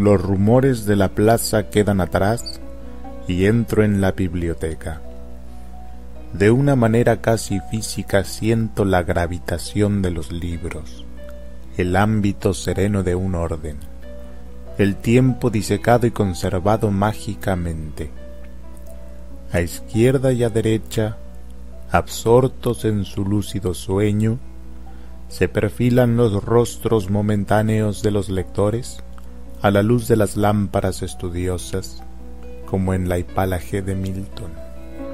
Los rumores de la plaza quedan atrás y entro en la biblioteca. De una manera casi física siento la gravitación de los libros, el ámbito sereno de un orden, el tiempo disecado y conservado mágicamente. A izquierda y a derecha, absortos en su lúcido sueño, se perfilan los rostros momentáneos de los lectores a la luz de las lámparas estudiosas, como en la hipálage de Milton.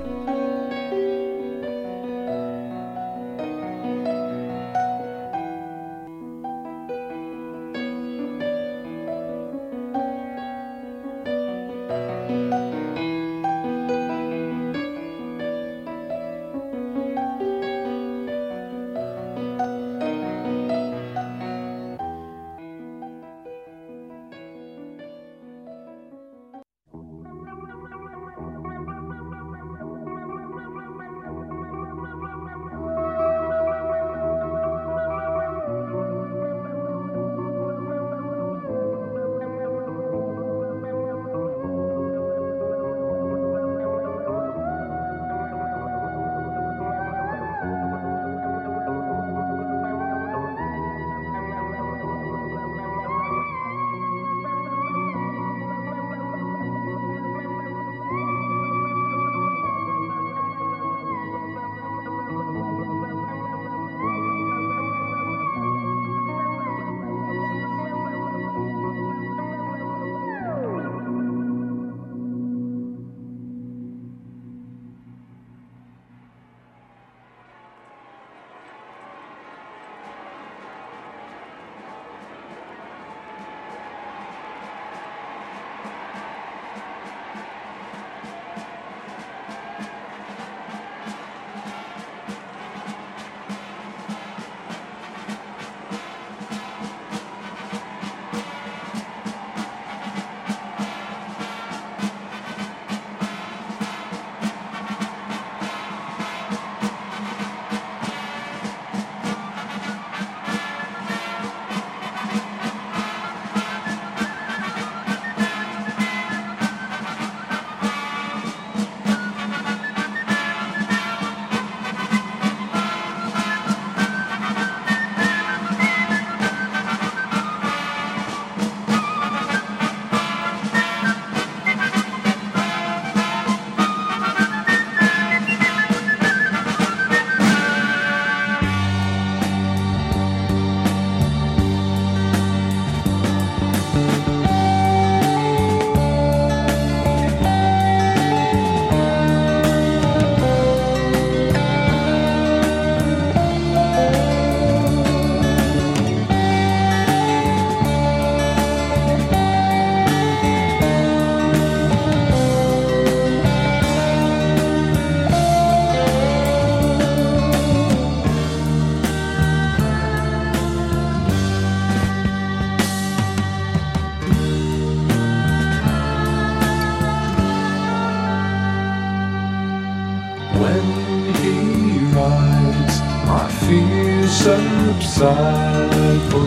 Subside, for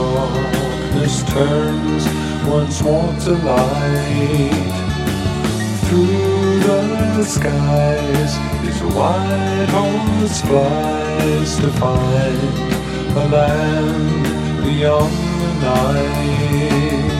darkness turns once more to light. Through the skies his white horse flies to find a land beyond the night.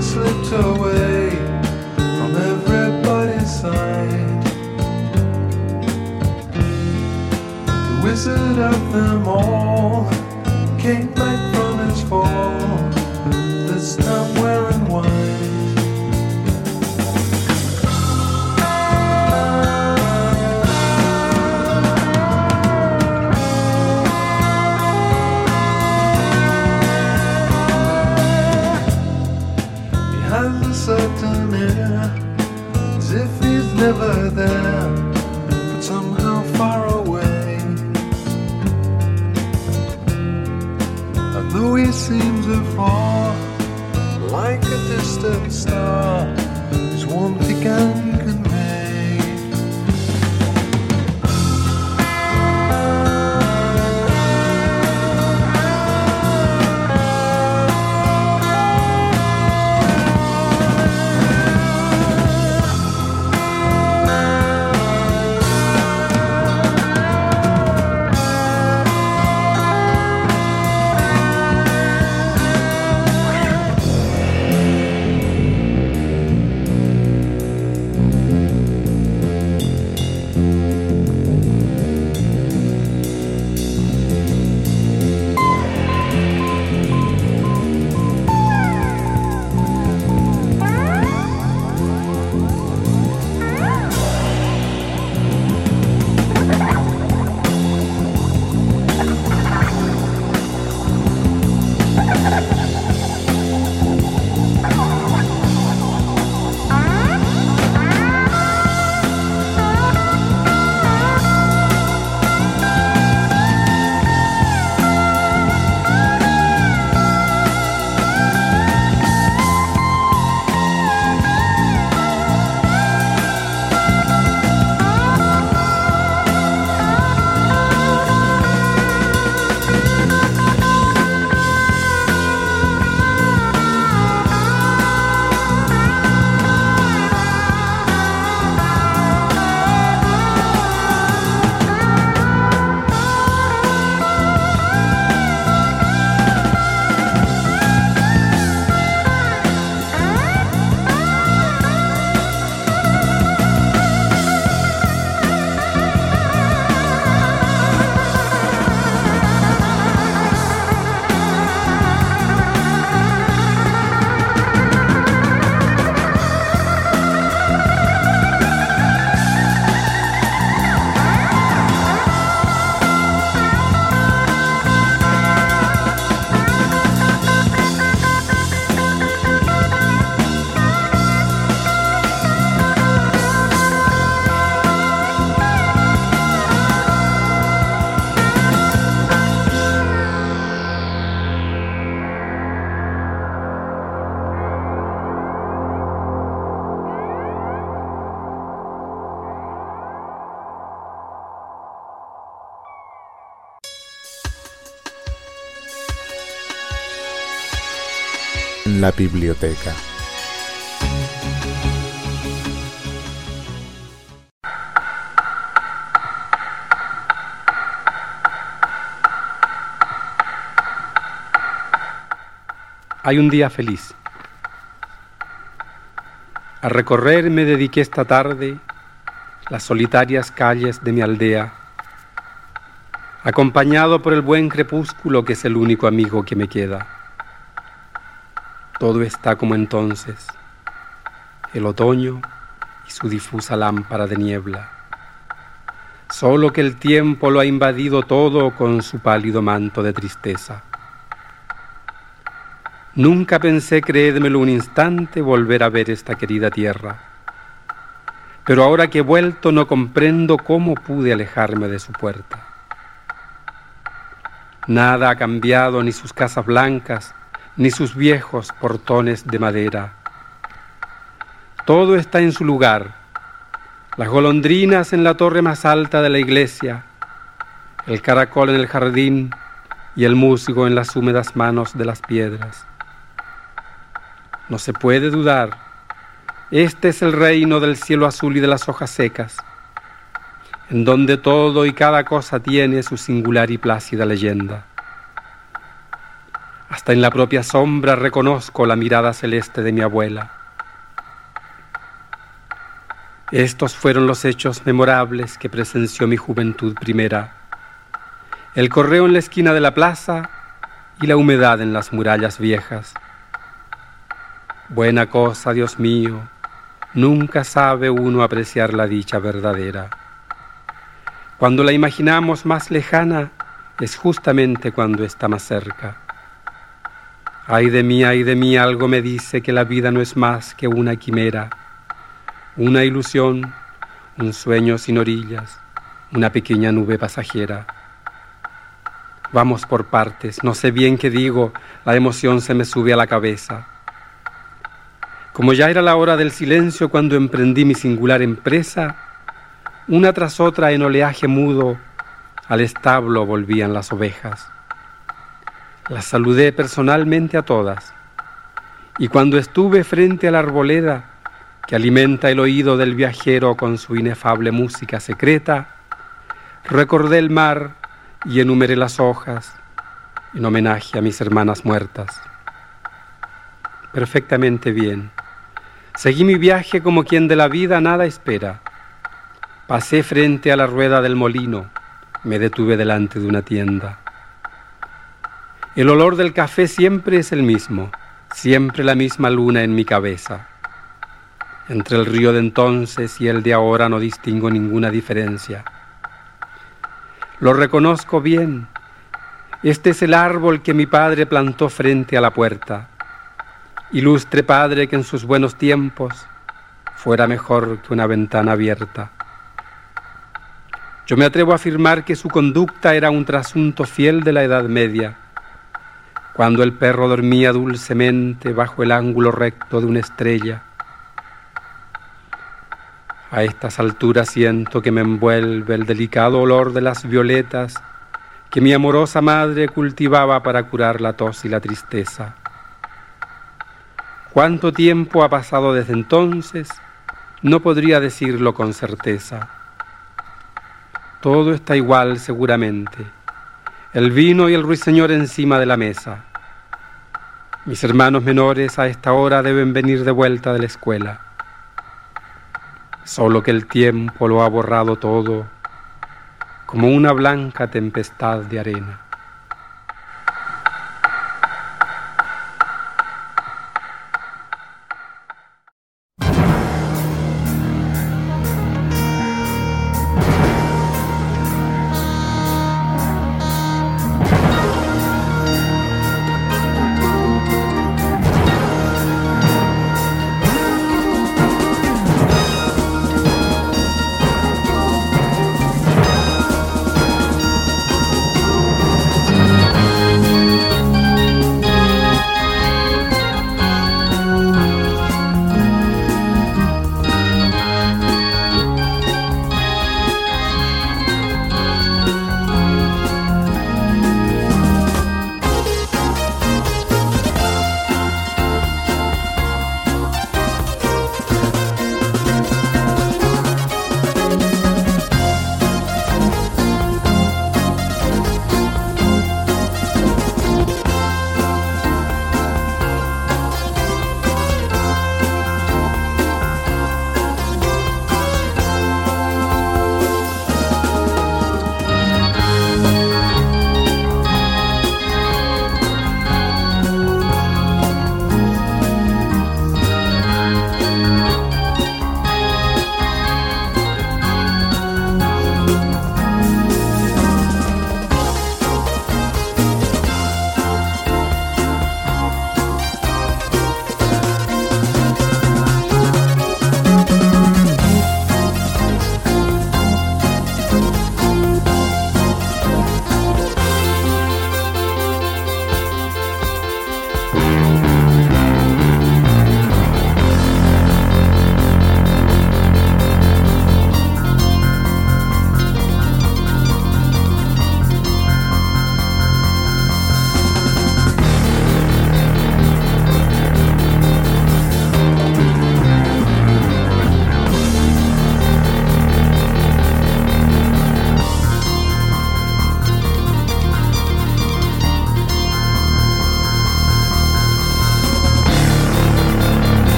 slipped away from everybody's sight. The wizard of them all came back from his fall, this time wearing white. Certain air, as if he's never there, but somehow far away. And though he seems afar, like a distant star, his warmth he can convey. En la biblioteca. Hay un día feliz. A recorrer me dediqué esta tarde las solitarias calles de mi aldea, acompañado por el buen crepúsculo que es el único amigo que me queda. Todo está como entonces, el otoño y su difusa lámpara de niebla, solo que el tiempo lo ha invadido todo con su pálido manto de tristeza. Nunca pensé, créedmelo un instante, volver a ver esta querida tierra, pero ahora que he vuelto no comprendo cómo pude alejarme de su puerta. Nada ha cambiado, ni sus casas blancas, ni sus viejos portones de madera. Todo está en su lugar, las golondrinas en la torre más alta de la iglesia, el caracol en el jardín y el musgo en las húmedas manos de las piedras. No se puede dudar, este es el reino del cielo azul y de las hojas secas, en donde todo y cada cosa tiene su singular y plácida leyenda. Hasta en la propia sombra reconozco la mirada celeste de mi abuela. Estos fueron los hechos memorables que presenció mi juventud primera. El correo en la esquina de la plaza y la humedad en las murallas viejas. Buena cosa, Dios mío, nunca sabe uno apreciar la dicha verdadera. Cuando la imaginamos más lejana, es justamente cuando está más cerca. Ay de mí, algo me dice que la vida no es más que una quimera, una ilusión, un sueño sin orillas, una pequeña nube pasajera. Vamos por partes, no sé bien qué digo, la emoción se me sube a la cabeza. Como ya era la hora del silencio cuando emprendí mi singular empresa, una tras otra en oleaje mudo, al establo volvían las ovejas. Las saludé personalmente a todas, y cuando estuve frente a la arboleda que alimenta el oído del viajero con su inefable música secreta, recordé el mar y enumeré las hojas en homenaje a mis hermanas muertas. Perfectamente bien. Seguí mi viaje como quien de la vida nada espera. Pasé frente a la rueda del molino, me detuve delante de una tienda. El olor del café siempre es el mismo, siempre la misma luna en mi cabeza. Entre el río de entonces y el de ahora no distingo ninguna diferencia. Lo reconozco bien. Este es el árbol que mi padre plantó frente a la puerta. Ilustre padre que en sus buenos tiempos fuera mejor que una ventana abierta. Yo me atrevo a afirmar que su conducta era un trasunto fiel de la Edad Media, cuando el perro dormía dulcemente bajo el ángulo recto de una estrella. A estas alturas siento que me envuelve el delicado olor de las violetas que mi amorosa madre cultivaba para curar la tos y la tristeza. ¿Cuánto tiempo ha pasado desde entonces? No podría decirlo con certeza. Todo está igual seguramente. El vino y el ruiseñor encima de la mesa. Mis hermanos menores a esta hora deben venir de vuelta de la escuela. Solo que el tiempo lo ha borrado todo, como una blanca tempestad de arena.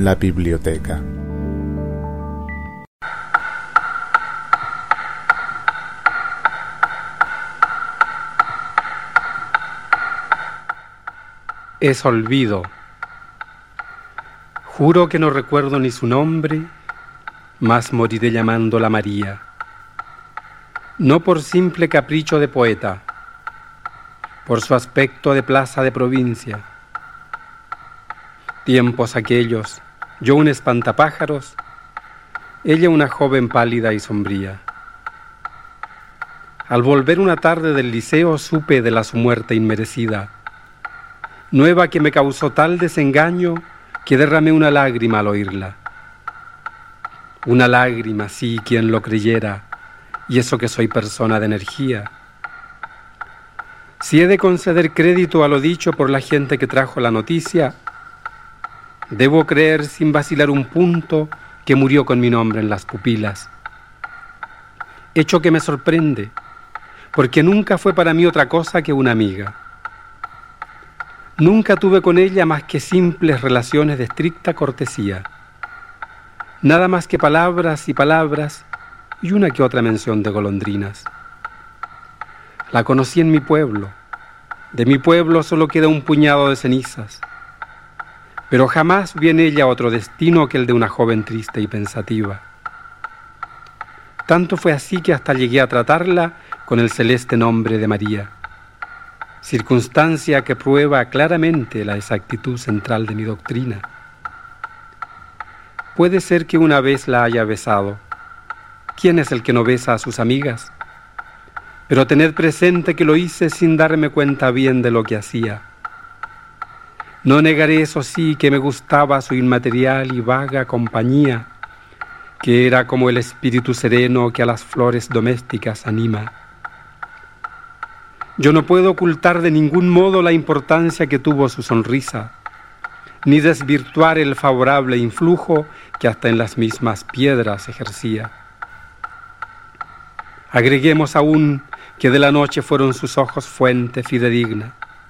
en la biblioteca. Es olvido. Juro que no recuerdo ni su nombre, mas moriré llamándola María. No por simple capricho de poeta, por su aspecto de plaza de provincia. Tiempos aquellos, yo un espantapájaros, ella una joven pálida y sombría. Al volver una tarde del liceo supe de su muerte inmerecida, nueva que me causó tal desengaño que derramé una lágrima al oírla. Una lágrima, sí, quien lo creyera, y eso que soy persona de energía. Si he de conceder crédito a lo dicho por la gente que trajo la noticia, debo creer sin vacilar un punto que murió con mi nombre en las pupilas. Hecho que me sorprende, porque nunca fue para mí otra cosa que una amiga. Nunca tuve con ella más que simples relaciones de estricta cortesía. Nada más que palabras y palabras y una que otra mención de golondrinas. La conocí en mi pueblo. De mi pueblo solo queda un puñado de cenizas. Pero jamás vi en ella otro destino que el de una joven triste y pensativa. Tanto fue así que hasta llegué a tratarla con el celeste nombre de María, circunstancia que prueba claramente la exactitud central de mi doctrina. Puede ser que una vez la haya besado. ¿Quién es el que no besa a sus amigas? Pero tened presente que lo hice sin darme cuenta bien de lo que hacía. No negaré, eso sí, que me gustaba su inmaterial y vaga compañía, que era como el espíritu sereno que a las flores domésticas anima. Yo no puedo ocultar de ningún modo la importancia que tuvo su sonrisa, ni desvirtuar el favorable influjo que hasta en las mismas piedras ejercía. Agreguemos aún que de la noche fueron sus ojos fuente fidedigna.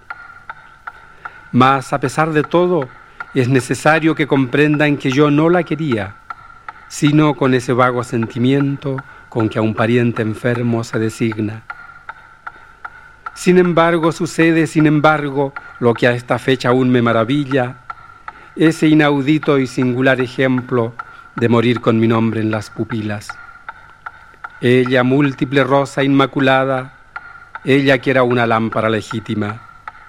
Mas, a pesar de todo, es necesario que comprendan que yo no la quería, sino con ese vago sentimiento con que a un pariente enfermo se designa. Sin embargo, sucede, lo que a esta fecha aún me maravilla, ese inaudito y singular ejemplo de morir con mi nombre en las pupilas. Ella, múltiple rosa inmaculada, ella que era una lámpara legítima.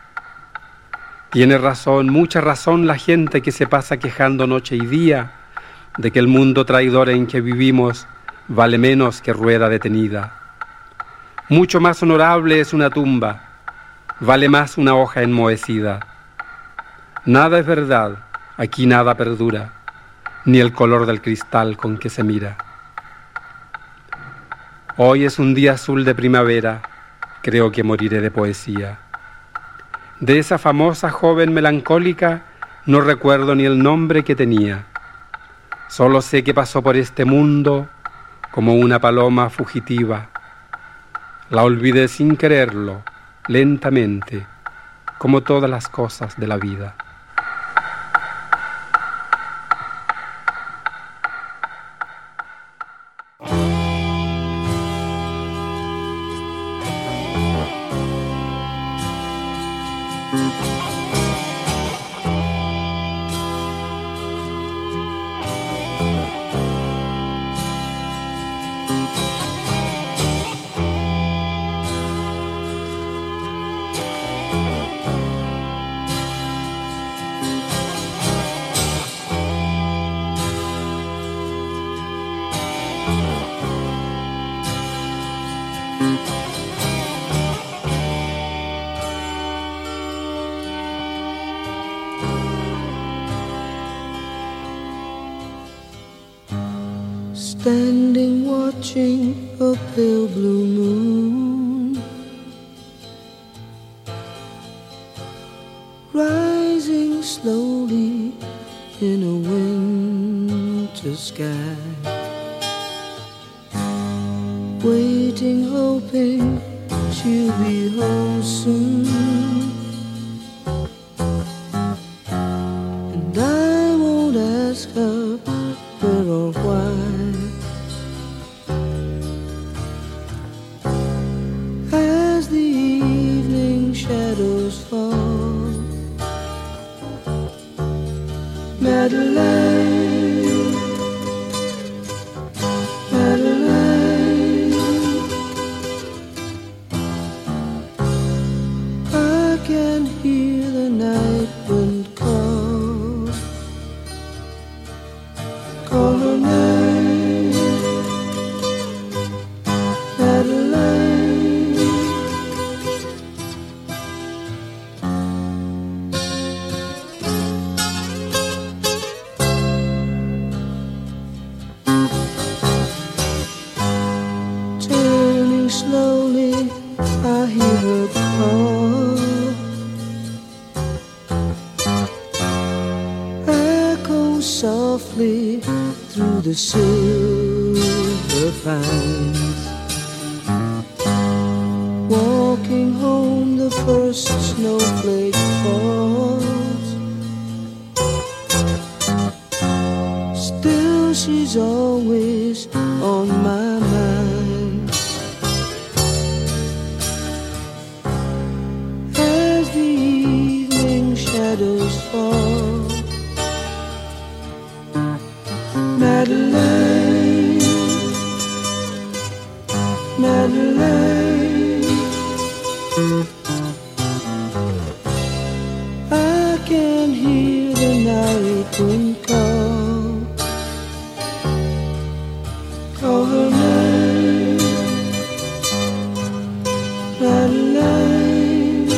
Tiene razón, mucha razón la gente que se pasa quejando noche y día de que el mundo traidor en que vivimos vale menos que rueda detenida. Mucho más honorable es una tumba, vale más una hoja enmohecida. Nada es verdad, aquí nada perdura, ni el color del cristal con que se mira. Hoy es un día azul de primavera, creo que moriré de poesía. De esa famosa joven melancólica no recuerdo ni el nombre que tenía. Solo sé que pasó por este mundo como una paloma fugitiva. La olvidé sin quererlo, lentamente, como todas las cosas de la vida. Standing watching a pale blue moon rising slowly in a winter sky, waiting, hoping she'll be home soon. And I won't ask Madeleine, Madeleine, I can hear the night wind call her name, Madeleine. Turning slowly, I hear her call, echo softly through the silver pines. Walking home, the first snowflake falls. Still, she's always on my mind. As the evening shadows fall, Madeleine, Madeleine, I can hear the night wind call her name, Madeleine.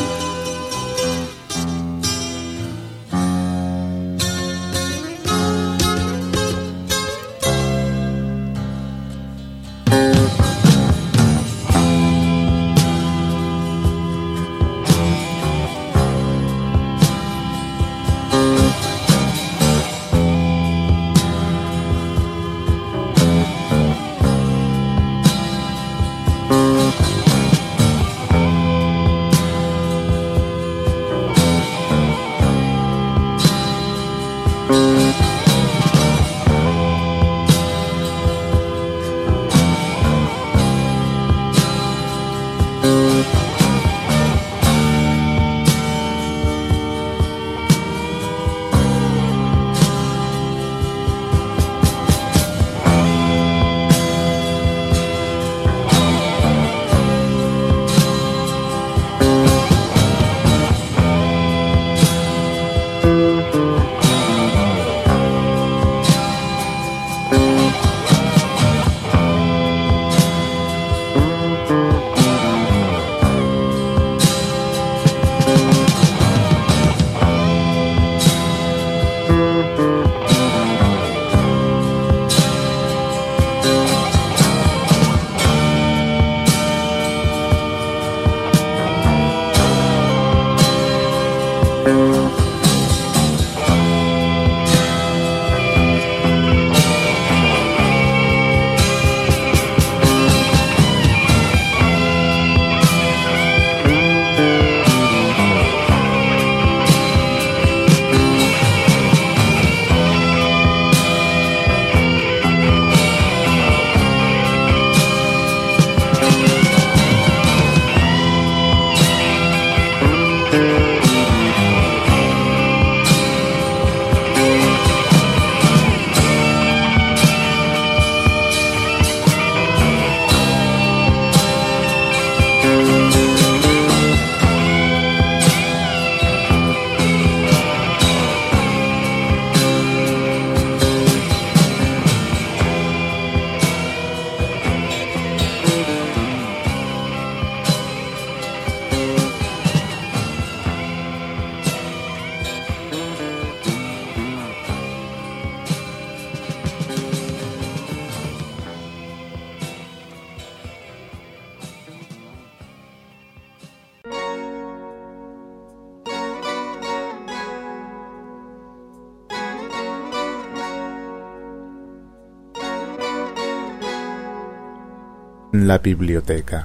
en la biblioteca.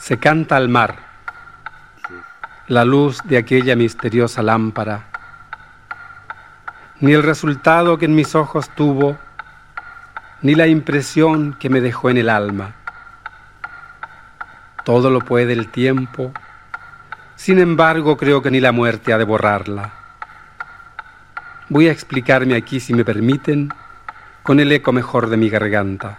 se canta al mar, la luz de aquella misteriosa lámpara, ni el resultado que en mis ojos tuvo, ni la impresión que me dejó en el alma. Todo lo puede el tiempo, sin embargo creo que ni la muerte ha de borrarla. Voy a explicarme aquí, si me permiten, con el eco mejor de mi garganta.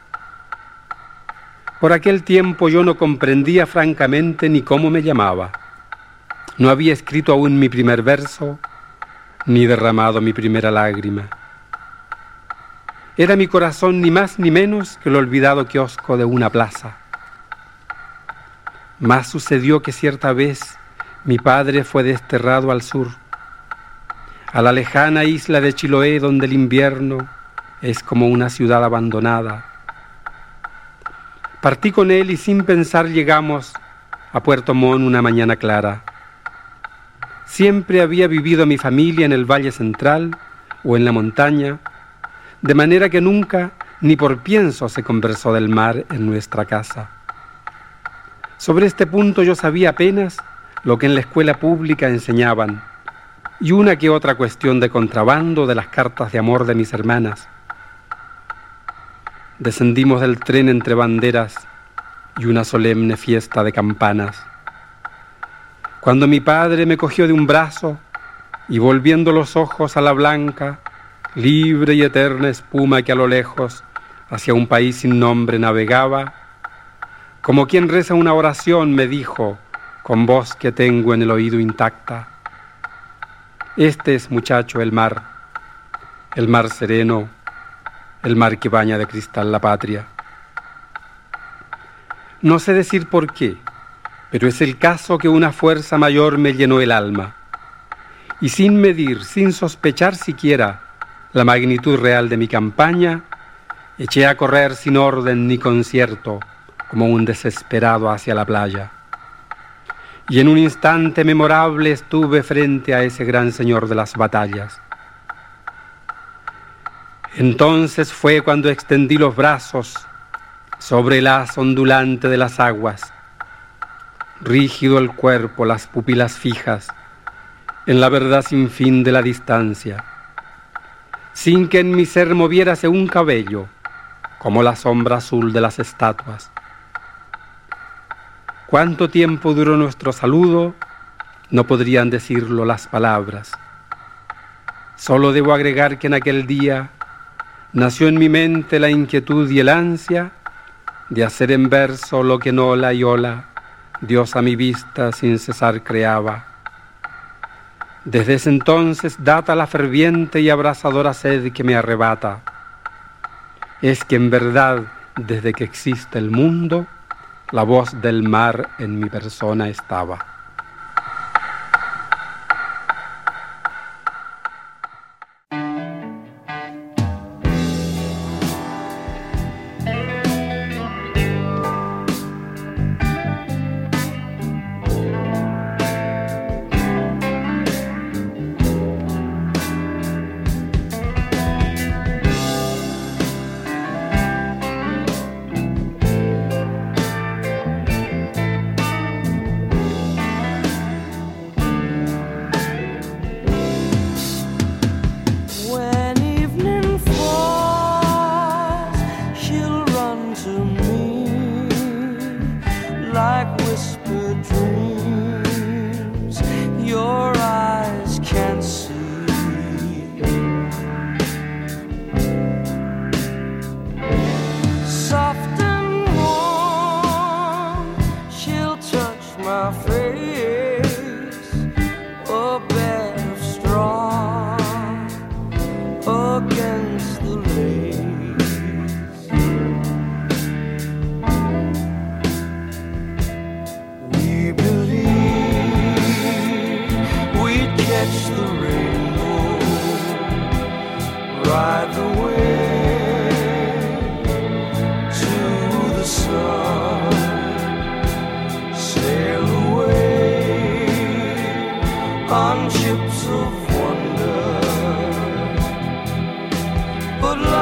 Por aquel tiempo yo no comprendía francamente ni cómo me llamaba. No había escrito aún mi primer verso, ni derramado mi primera lágrima. Era mi corazón ni más ni menos que el olvidado kiosco de una plaza. Mas sucedió que cierta vez mi padre fue desterrado al sur, a la lejana isla de Chiloé, donde el invierno es como una ciudad abandonada. Partí con él y sin pensar llegamos a Puerto Montt una mañana clara. Siempre había vivido mi familia en el Valle Central o en la montaña, de manera que nunca ni por pienso se conversó del mar en nuestra casa. Sobre este punto yo sabía apenas lo que en la escuela pública enseñaban y una que otra cuestión de contrabando de las cartas de amor de mis hermanas. Descendimos del tren entre banderas y una solemne fiesta de campanas. Cuando mi padre me cogió de un brazo y volviendo los ojos a la blanca, libre y eterna espuma que a lo lejos hacia un país sin nombre navegaba, como quien reza una oración me dijo, con voz que tengo en el oído intacta: este es, muchacho, el mar sereno, el mar que baña de cristal la patria. No sé decir por qué, pero es el caso que una fuerza mayor me llenó el alma, y sin medir, sin sospechar siquiera la magnitud real de mi campaña, eché a correr sin orden ni concierto, como un desesperado hacia la playa. Y en un instante memorable estuve frente a ese gran señor de las batallas. Entonces fue cuando extendí los brazos sobre el haz ondulante de las aguas, rígido el cuerpo, las pupilas fijas, en la verdad sin fin de la distancia, sin que en mi ser moviérase un cabello, como la sombra azul de las estatuas. Cuánto tiempo duró nuestro saludo, no podrían decirlo las palabras. Solo debo agregar que en aquel día nació en mi mente la inquietud y el ansia de hacer en verso lo que en ola y ola Dios a mi vista sin cesar creaba. Desde ese entonces data la ferviente y abrasadora sed que me arrebata. Es que en verdad, desde que existe el mundo, la voz del mar en mi persona estaba.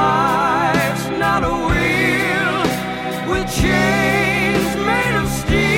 Chains made of steel.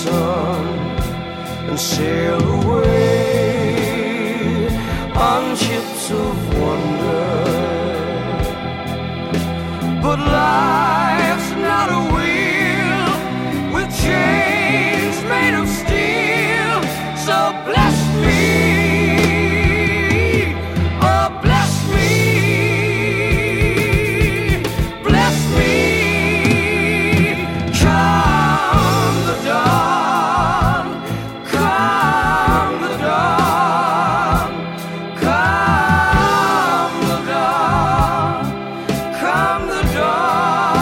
sun and sail away on ships of wonder. But life's not a wheel with chains made of steel. So bless me, oh bless me, bless me. Come the dawn, come the dawn, come the dawn, come the dawn.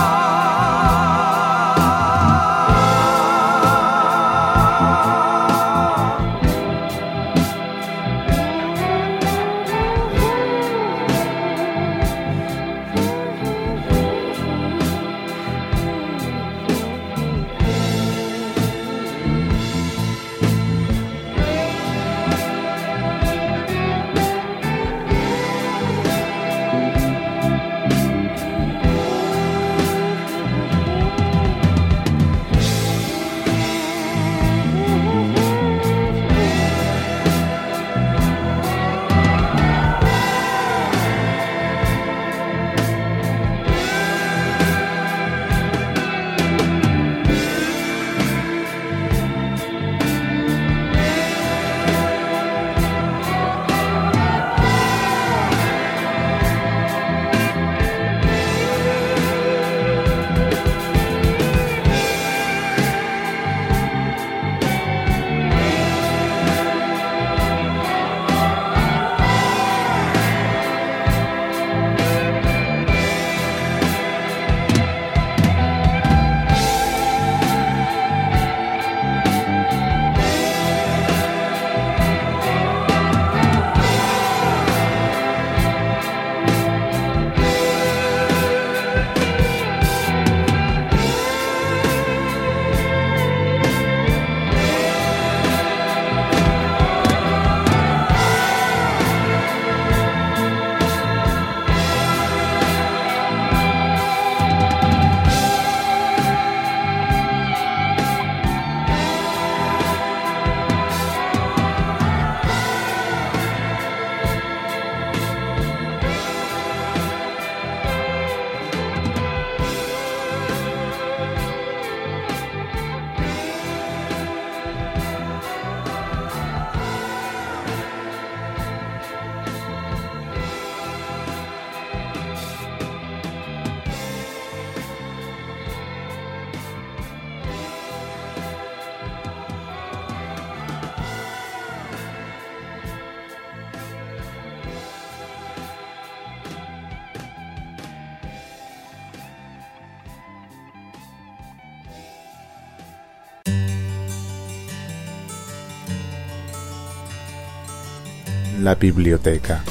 La biblioteca.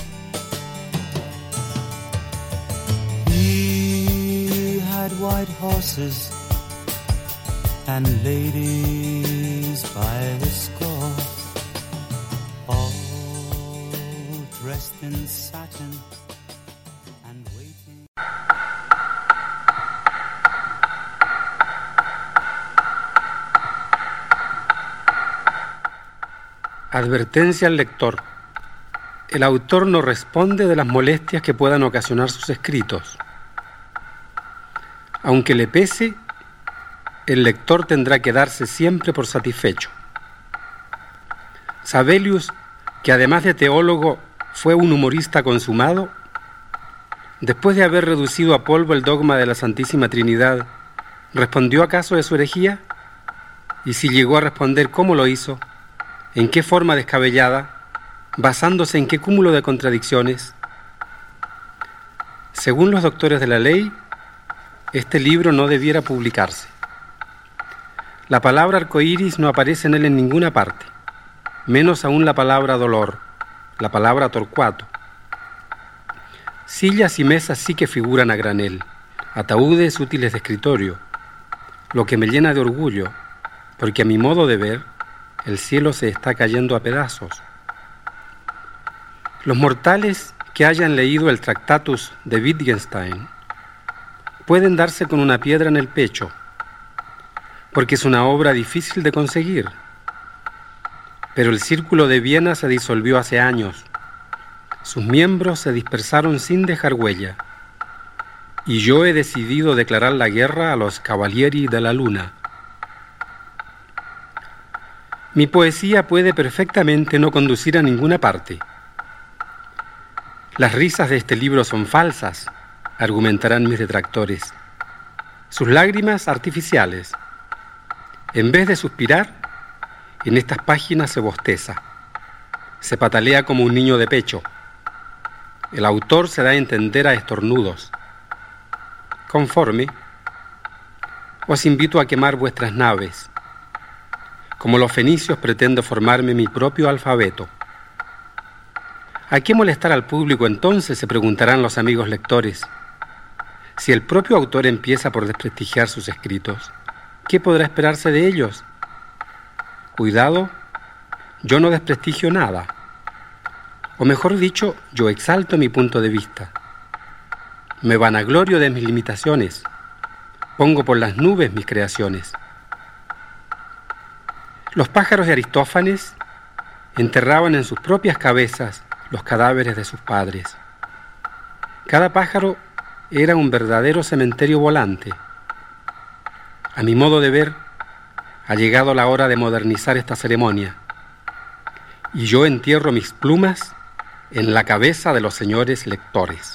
He had white horses and ladies by the scores, all dressed in satin and waiting. Advertencia al lector. El autor no responde de las molestias que puedan ocasionar sus escritos. Aunque le pese, el lector tendrá que darse siempre por satisfecho. Sabellius, que además de teólogo fue un humorista consumado, después de haber reducido a polvo el dogma de la Santísima Trinidad, ¿respondió acaso de su herejía? Y si llegó a responder, ¿cómo lo hizo? ¿En qué forma descabellada? ¿Basándose en qué cúmulo de contradicciones? Según los doctores de la ley, este libro no debiera publicarse. La palabra arcoíris no aparece en él en ninguna parte, menos aún la palabra dolor, la palabra torcuato. Sillas y mesas sí que figuran a granel, ataúdes útiles de escritorio, lo que me llena de orgullo, porque a mi modo de ver, el cielo se está cayendo a pedazos. Los mortales que hayan leído el Tractatus de Wittgenstein pueden darse con una piedra en el pecho, porque es una obra difícil de conseguir. Pero el Círculo de Viena se disolvió hace años. Sus miembros se dispersaron sin dejar huella. Y yo he decidido declarar la guerra a los Cavalieri de la Luna. Mi poesía puede perfectamente no conducir a ninguna parte. Las risas de este libro son falsas, argumentarán mis detractores. Sus lágrimas artificiales. En vez de suspirar, en estas páginas se bosteza, se patalea como un niño de pecho. El autor se da a entender a estornudos. Conforme, os invito a quemar vuestras naves. Como los fenicios pretendo formarme mi propio alfabeto. ¿A qué molestar al público entonces?, se preguntarán los amigos lectores. Si el propio autor empieza por desprestigiar sus escritos, ¿qué podrá esperarse de ellos? Cuidado, yo no desprestigio nada. O mejor dicho, yo exalto mi punto de vista. Me vanaglorio de mis limitaciones. Pongo por las nubes mis creaciones. Los pájaros de Aristófanes enterraban en sus propias cabezas los cadáveres de sus padres. Cada pájaro era un verdadero cementerio volante. A mi modo de ver, ha llegado la hora de modernizar esta ceremonia, y yo entierro mis plumas en la cabeza de los señores lectores.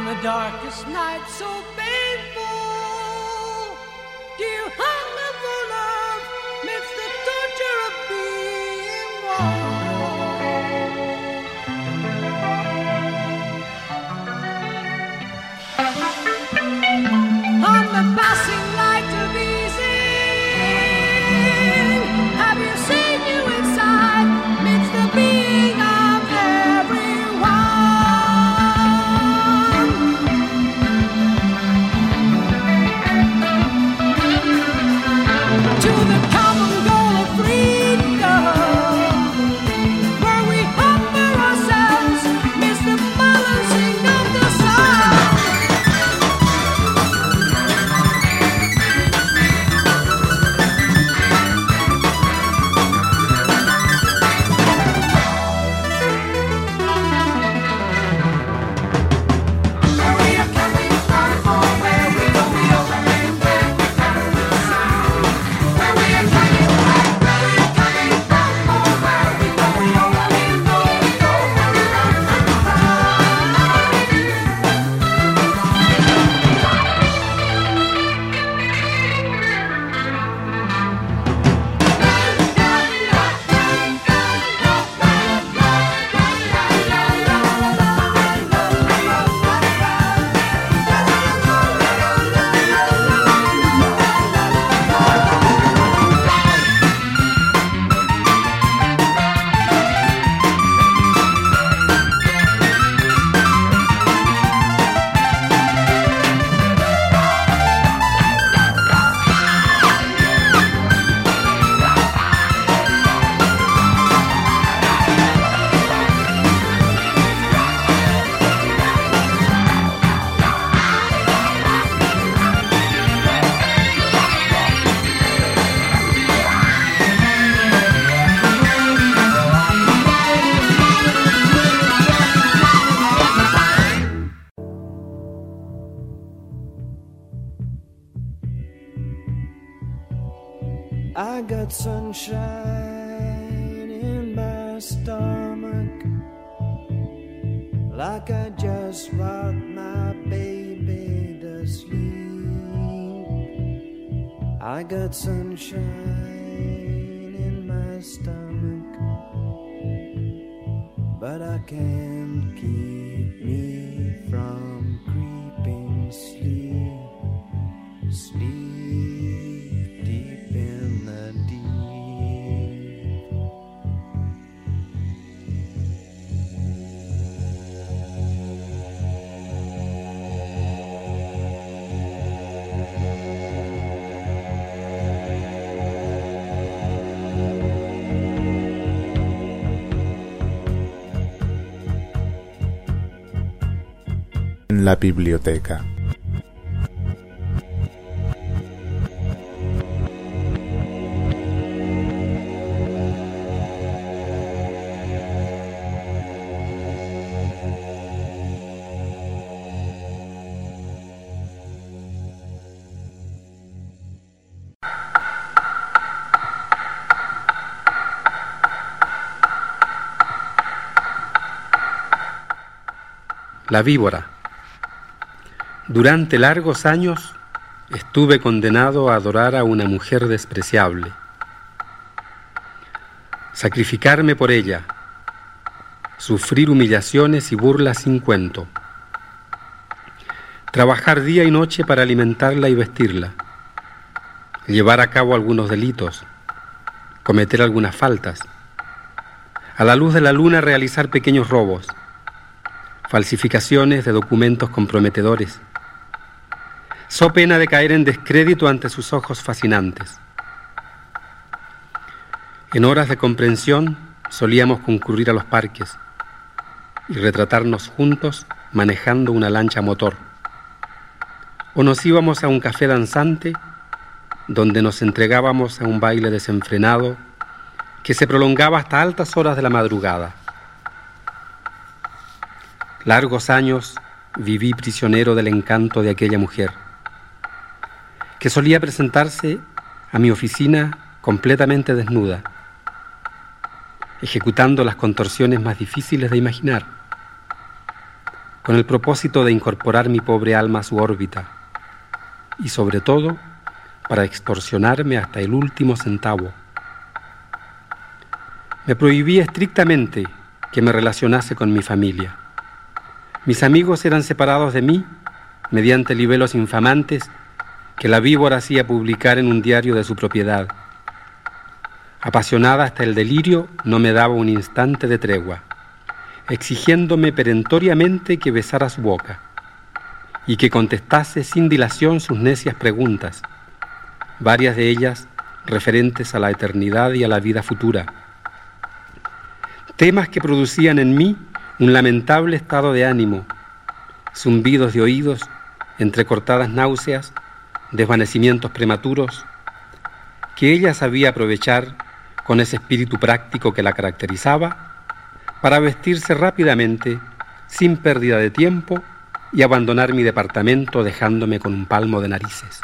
the darkest night so painful, dear hunger for love midst the torture of being warm. On the passing light of easing, have you seen you inside midst the being of everyone? To the common goal of freedom, where we humble ourselves midst the balancing of the sun. I got sunshine in my stomach, like I just rocked my baby to sleep. I got sunshine in my stomach, but I can't keep me from creeping sleep, sleep deep in the deep. En la biblioteca. La víbora. Durante largos años estuve condenado a adorar a una mujer despreciable, sacrificarme por ella, sufrir humillaciones y burlas sin cuento, trabajar día y noche para alimentarla y vestirla, llevar a cabo algunos delitos, cometer algunas faltas, a la luz de la luna realizar pequeños robos, falsificaciones de documentos comprometedores, so pena de caer en descrédito ante sus ojos fascinantes. En horas de comprensión solíamos concurrir a los parques y retratarnos juntos manejando una lancha a motor, o nos íbamos a un café danzante donde nos entregábamos a un baile desenfrenado que se prolongaba hasta altas horas de la madrugada. Largos años viví prisionero del encanto de aquella mujer, que solía presentarse a mi oficina completamente desnuda, ejecutando las contorsiones más difíciles de imaginar, con el propósito de incorporar mi pobre alma a su órbita y sobre todo para extorsionarme hasta el último centavo. Me prohibí estrictamente que me relacionase con mi familia. Mis amigos eran separados de mí mediante libelos infamantes que la víbora hacía publicar en un diario de su propiedad. Apasionada hasta el delirio, no me daba un instante de tregua, exigiéndome perentoriamente que besara su boca y que contestase sin dilación sus necias preguntas, varias de ellas referentes a la eternidad y a la vida futura. Temas que producían en mí un lamentable estado de ánimo, zumbidos de oídos, entrecortadas náuseas, desvanecimientos prematuros, que ella sabía aprovechar con ese espíritu práctico que la caracterizaba para vestirse rápidamente, sin pérdida de tiempo, y abandonar mi departamento dejándome con un palmo de narices.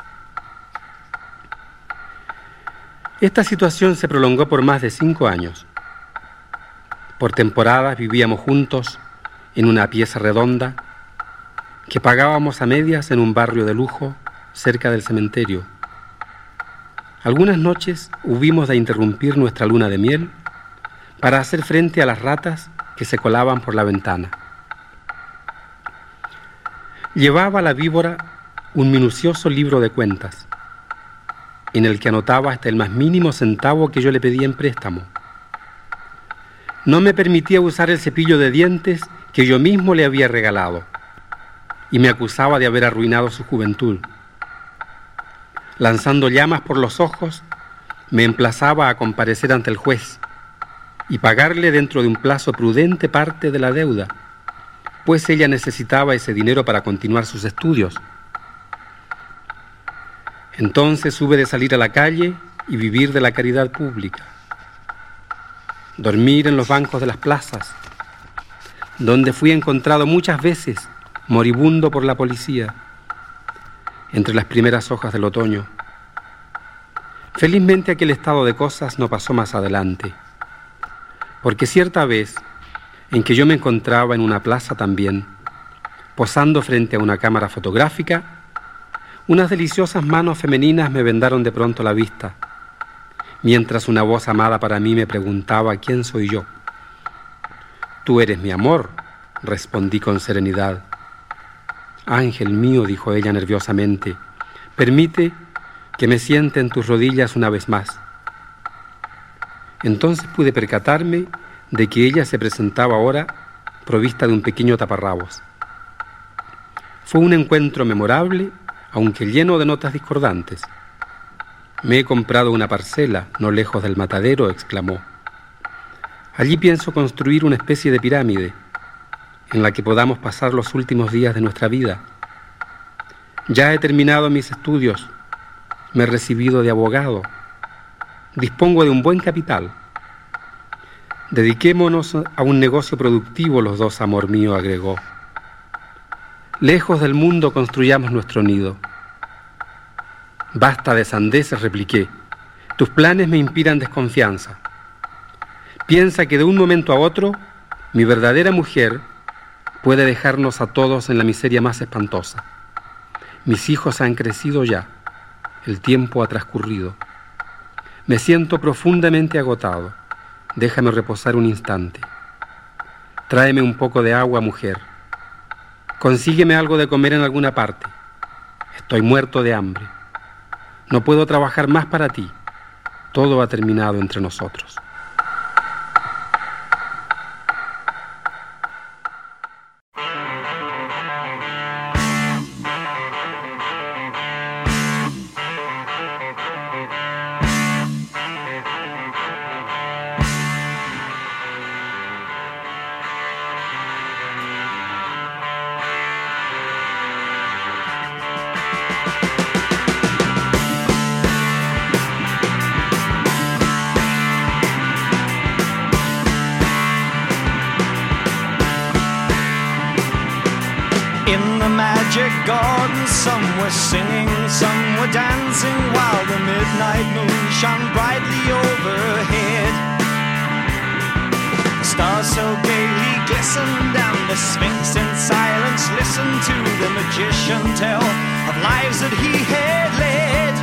Esta situación se prolongó por más de 5 años. Por temporadas vivíamos juntos en una pieza redonda que pagábamos a medias en un barrio de lujo cerca del cementerio. Algunas noches hubimos de interrumpir nuestra luna de miel para hacer frente a las ratas que se colaban por la ventana. Llevaba la víbora un minucioso libro de cuentas, en el que anotaba hasta el más mínimo centavo que yo le pedía en préstamo. No me permitía usar el cepillo de dientes que yo mismo le había regalado, y me acusaba de haber arruinado su juventud. Lanzando llamas por los ojos, me emplazaba a comparecer ante el juez y pagarle dentro de un plazo prudente parte de la deuda, pues ella necesitaba ese dinero para continuar sus estudios. Entonces hube de salir a la calle y vivir de la caridad pública, dormir en los bancos de las plazas, donde fui encontrado muchas veces moribundo por la policía, entre las primeras hojas del otoño. Felizmente aquel estado de cosas no pasó más adelante, porque cierta vez en que yo me encontraba en una plaza también, posando frente a una cámara fotográfica, unas deliciosas manos femeninas me vendaron de pronto la vista, mientras una voz amada para mí me preguntaba quién soy yo. «Tú eres mi amor», respondí con serenidad. «Ángel mío», dijo ella nerviosamente, «permite que me siente en tus rodillas una vez más». Entonces pude percatarme de que ella se presentaba ahora provista de un pequeño taparrabos. Fue un encuentro memorable, aunque lleno de notas discordantes. «Me he comprado una parcela no lejos del matadero», exclamó. «Allí pienso construir una especie de pirámide en la que podamos pasar los últimos días de nuestra vida. Ya he terminado mis estudios, me he recibido de abogado, dispongo de un buen capital. Dediquémonos a un negocio productivo los dos, amor mío», agregó. «Lejos del mundo construyamos nuestro nido». «Basta de sandeces», repliqué. «Tus planes me inspiran desconfianza. Piensa que de un momento a otro, mi verdadera mujer puede dejarnos a todos en la miseria más espantosa. Mis hijos han crecido ya, el tiempo ha transcurrido. Me siento profundamente agotado. Déjame reposar un instante. Tráeme un poco de agua, mujer. Consígueme algo de comer en alguna parte. Estoy muerto de hambre. No puedo trabajar más para ti. Todo ha terminado entre nosotros». In the magic garden, some were singing, some were dancing, while the midnight moon shone brightly overhead. stars so gaily glistened, and the Sphinx in silence listened to the magician tell of lives that he had led.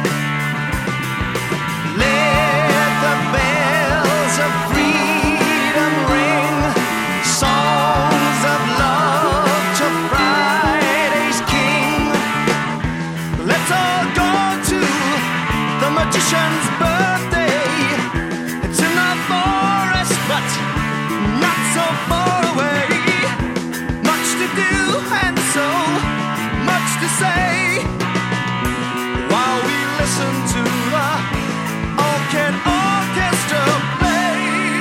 Let the bells of freedom ring, songs of love to Friday's king. Let's all go to the magician's birthday. It's in the forest, but not so far away. Much to do and so much to say, while we listen to the orchestra play.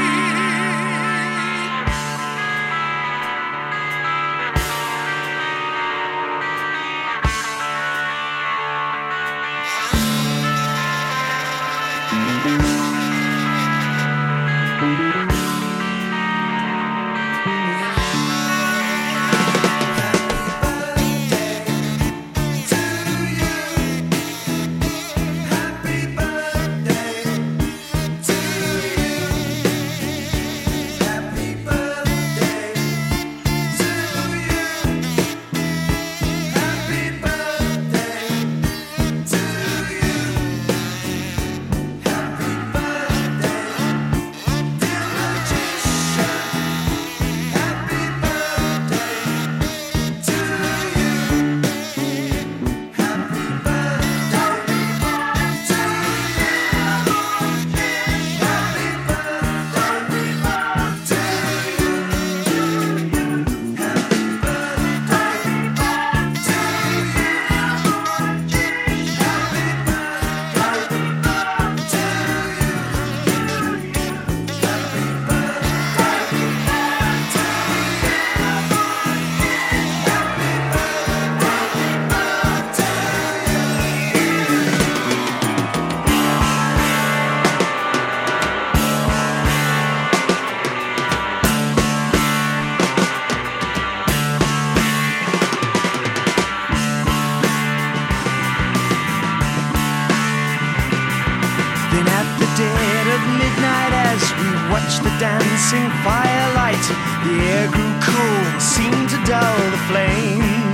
Dancing firelight, the air grew cool and seemed to dull the flame.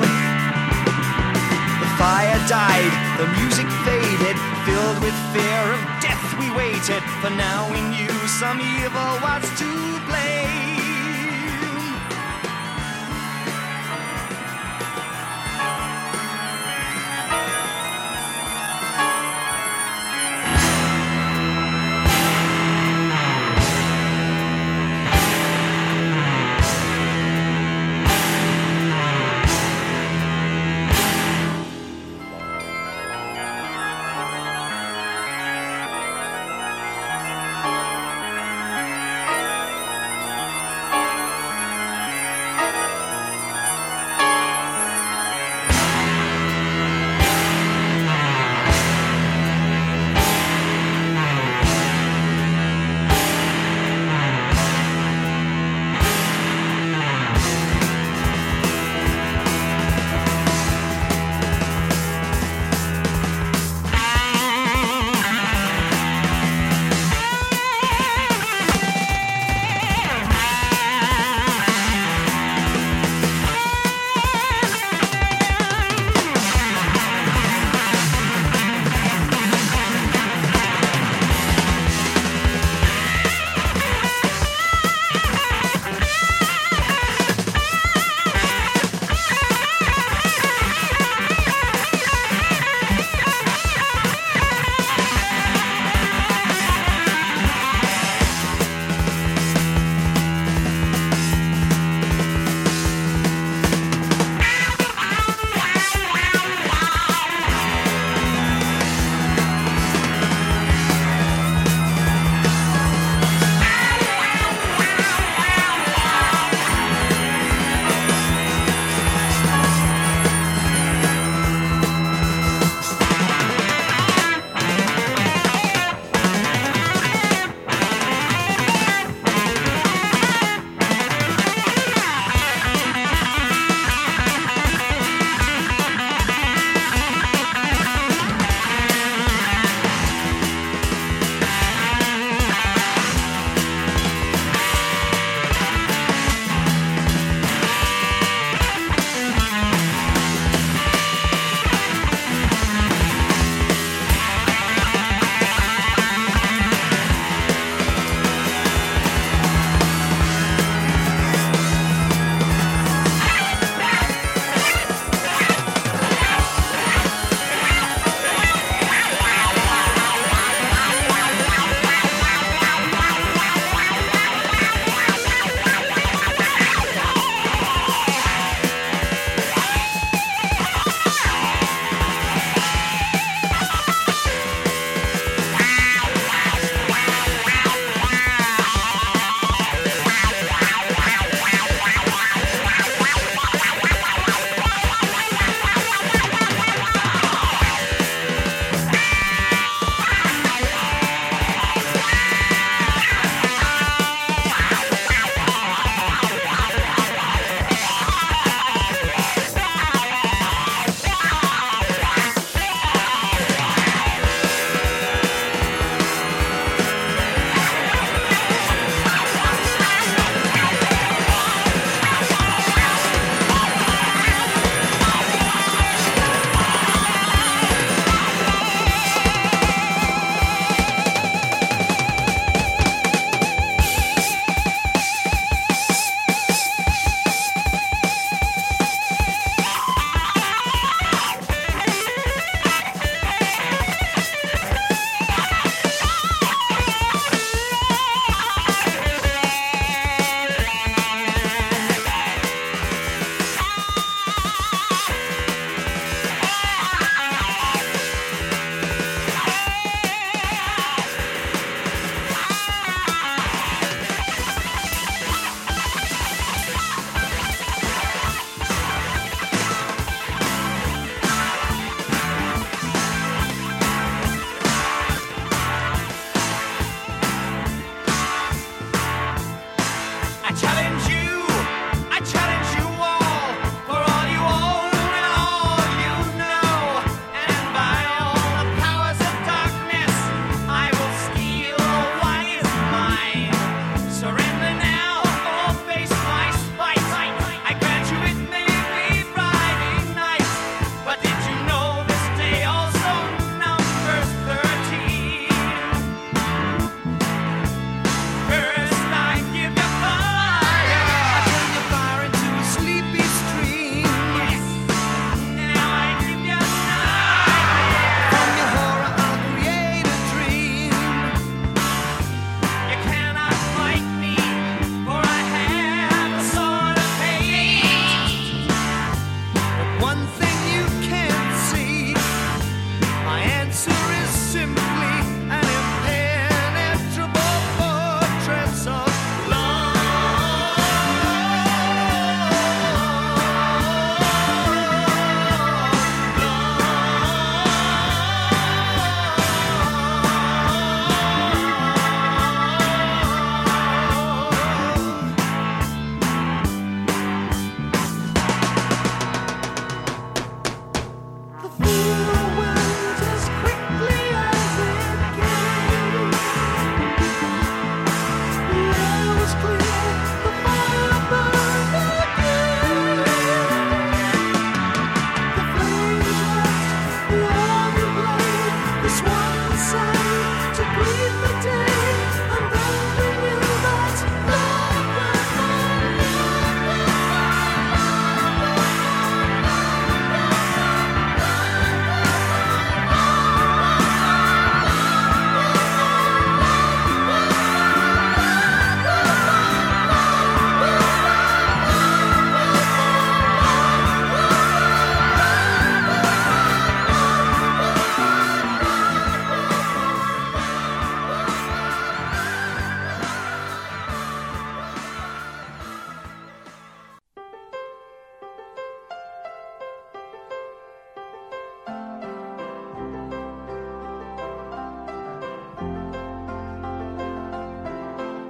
The fire died, the music faded, filled with fear of death we waited, for now we knew some evil was to blame.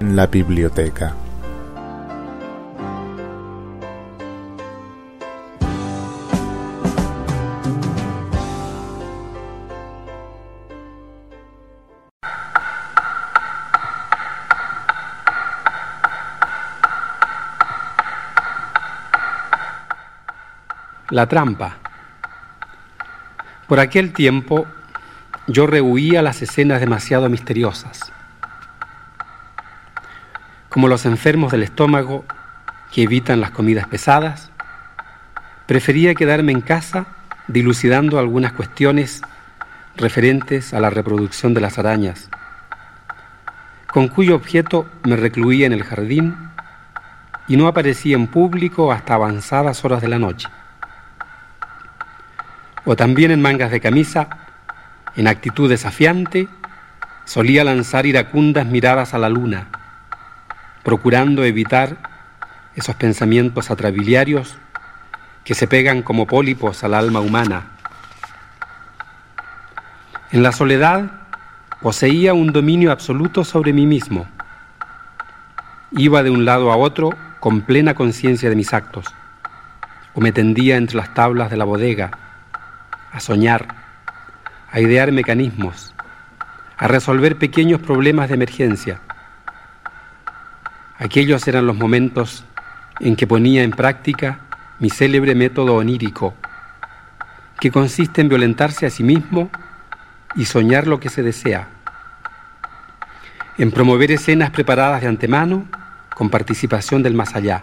la biblioteca. La trampa. Por aquel tiempo yo rehuía las escenas demasiado misteriosas. Como los enfermos del estómago que evitan las comidas pesadas, prefería quedarme en casa dilucidando algunas cuestiones referentes a la reproducción de las arañas, con cuyo objeto me recluía en el jardín y no aparecía en público hasta avanzadas horas de la noche. O también en mangas de camisa, en actitud desafiante, solía lanzar iracundas miradas a la luna, procurando evitar esos pensamientos atrabiliarios que se pegan como pólipos al alma humana. En la soledad poseía un dominio absoluto sobre mí mismo. Iba de un lado a otro con plena conciencia de mis actos, o me tendía entre las tablas de la bodega, a soñar, a idear mecanismos, a resolver pequeños problemas de emergencia. Aquellos eran los momentos en que ponía en práctica mi célebre método onírico, que consiste en violentarse a sí mismo y soñar lo que se desea, en promover escenas preparadas de antemano con participación del más allá.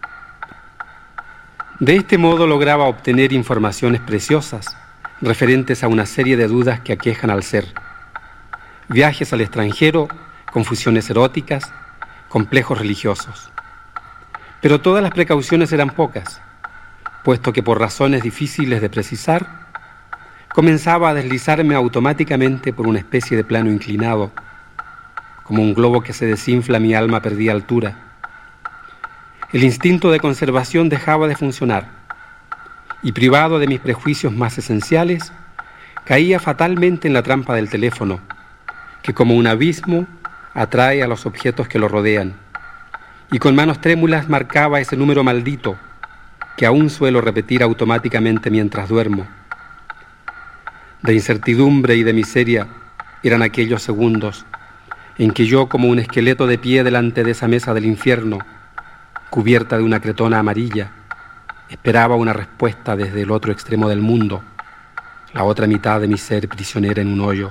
De este modo lograba obtener informaciones preciosas referentes a una serie de dudas que aquejan al ser: viajes al extranjero, confusiones eróticas, complejos religiosos. Pero todas las precauciones eran pocas, puesto que por razones difíciles de precisar, comenzaba a deslizarme automáticamente por una especie de plano inclinado. Como un globo que se desinfla, mi alma perdía altura. El instinto de conservación dejaba de funcionar, y privado de mis prejuicios más esenciales, caía fatalmente en la trampa del teléfono, que como un abismo atrae a los objetos que lo rodean, y con manos trémulas marcaba ese número maldito que aún suelo repetir automáticamente mientras duermo. De incertidumbre y de miseria eran aquellos segundos en que yo, como un esqueleto de pie delante de esa mesa del infierno, cubierta de una cretona amarilla, esperaba una respuesta desde el otro extremo del mundo, la otra mitad de mi ser prisionera en un hoyo.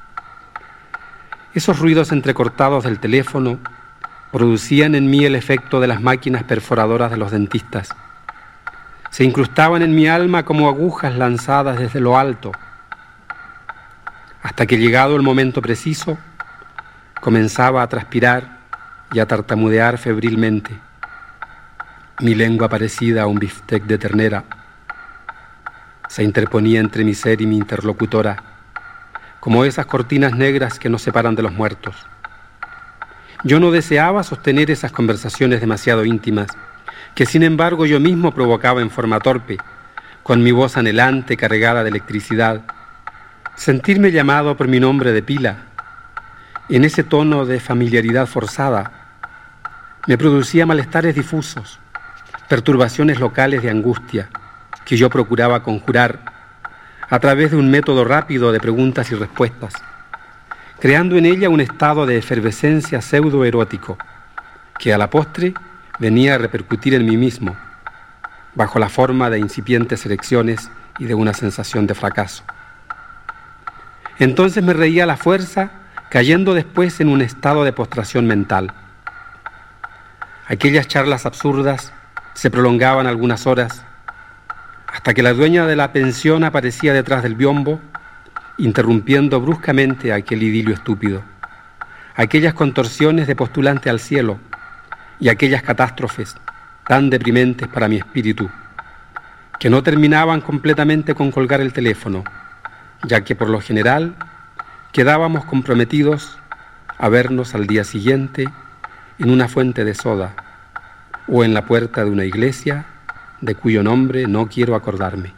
Esos ruidos entrecortados del teléfono producían en mí el efecto de las máquinas perforadoras de los dentistas. Se incrustaban en mi alma como agujas lanzadas desde lo alto, hasta que, llegado el momento preciso, comenzaba a transpirar y a tartamudear febrilmente, mi lengua parecida a un biftec de ternera. Se interponía entre mi ser y mi interlocutora, como esas cortinas negras que nos separan de los muertos. Yo no deseaba sostener esas conversaciones demasiado íntimas, que sin embargo yo mismo provocaba en forma torpe, con mi voz anhelante cargada de electricidad. Sentirme llamado por mi nombre de pila, en ese tono de familiaridad forzada, me producía malestares difusos, perturbaciones locales de angustia que yo procuraba conjurar a través de un método rápido de preguntas y respuestas, creando en ella un estado de efervescencia pseudo-erótico que a la postre venía a repercutir en mí mismo, bajo la forma de incipientes erecciones y de una sensación de fracaso. Entonces me reía a la fuerza, cayendo después en un estado de postración mental. Aquellas charlas absurdas se prolongaban algunas horas, hasta que la dueña de la pensión aparecía detrás del biombo, interrumpiendo bruscamente aquel idilio estúpido, aquellas contorsiones de postulante al cielo y aquellas catástrofes tan deprimentes para mi espíritu, que no terminaban completamente con colgar el teléfono, ya que por lo general quedábamos comprometidos a vernos al día siguiente en una fuente de soda o en la puerta de una iglesia de cuyo nombre no quiero acordarme.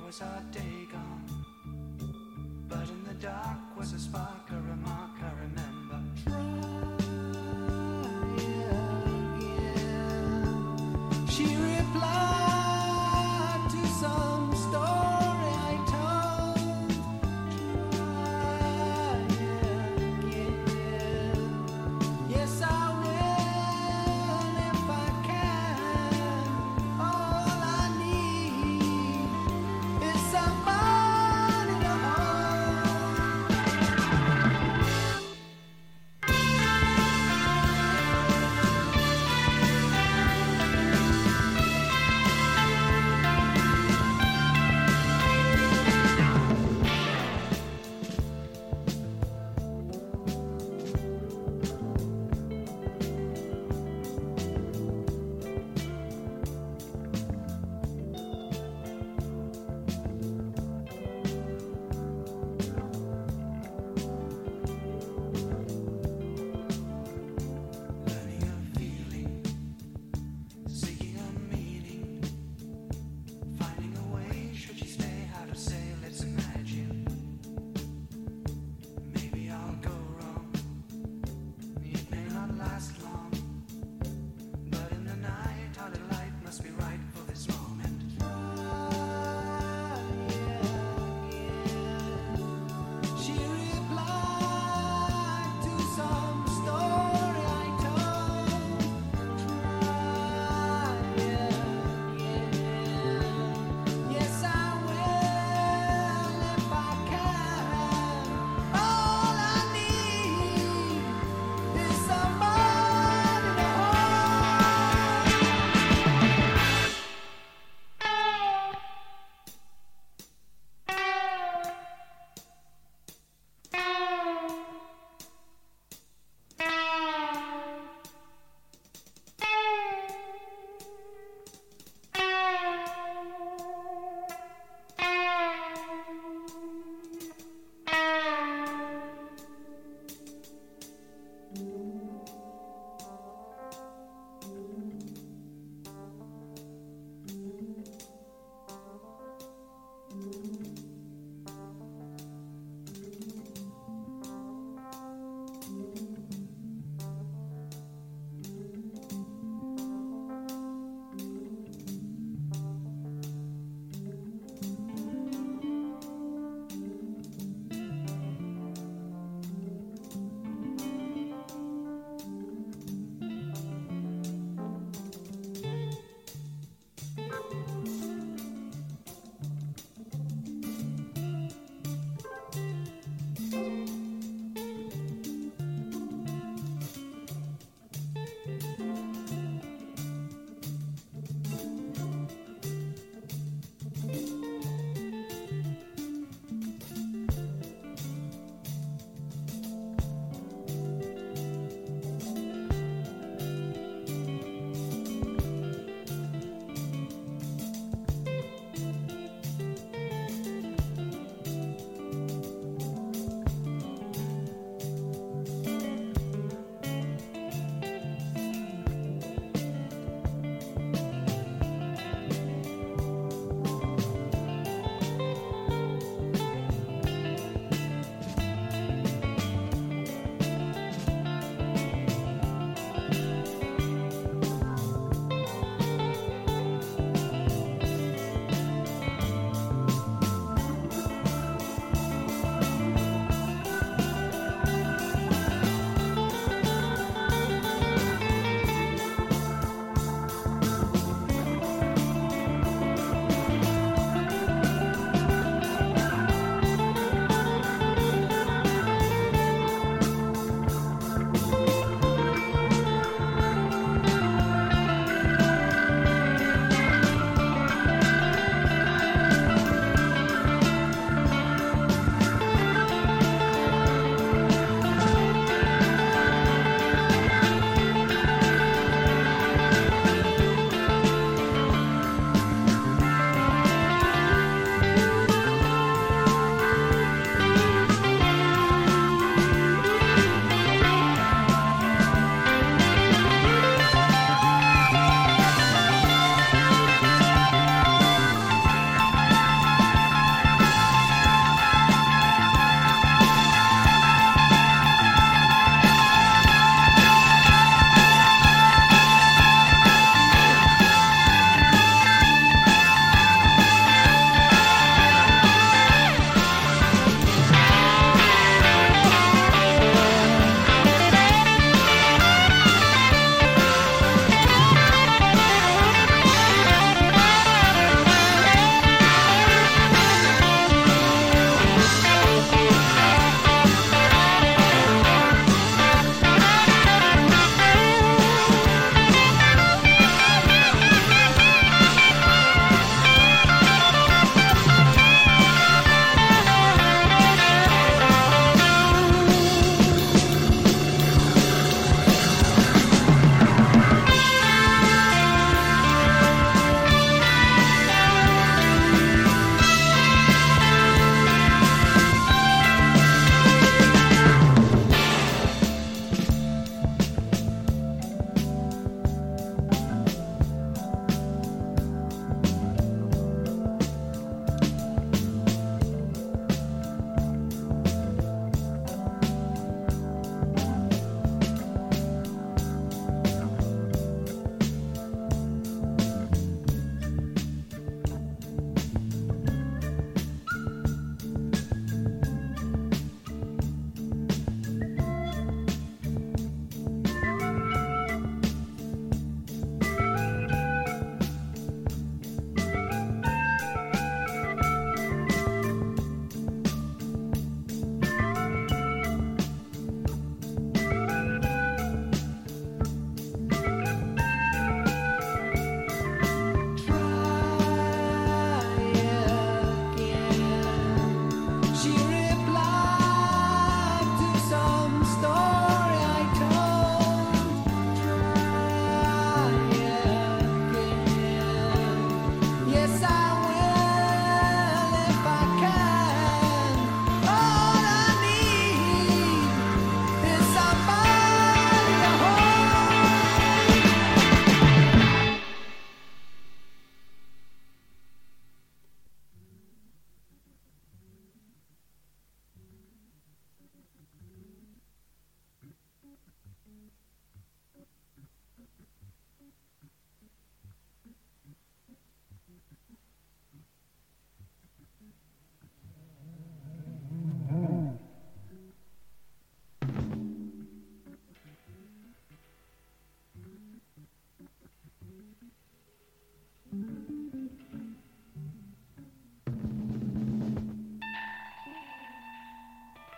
was our day gone. But in the dark was a spark, a remark I remember. She replied to some story I told. Try again. Yes, I will if I can. All I need is somebody to hold.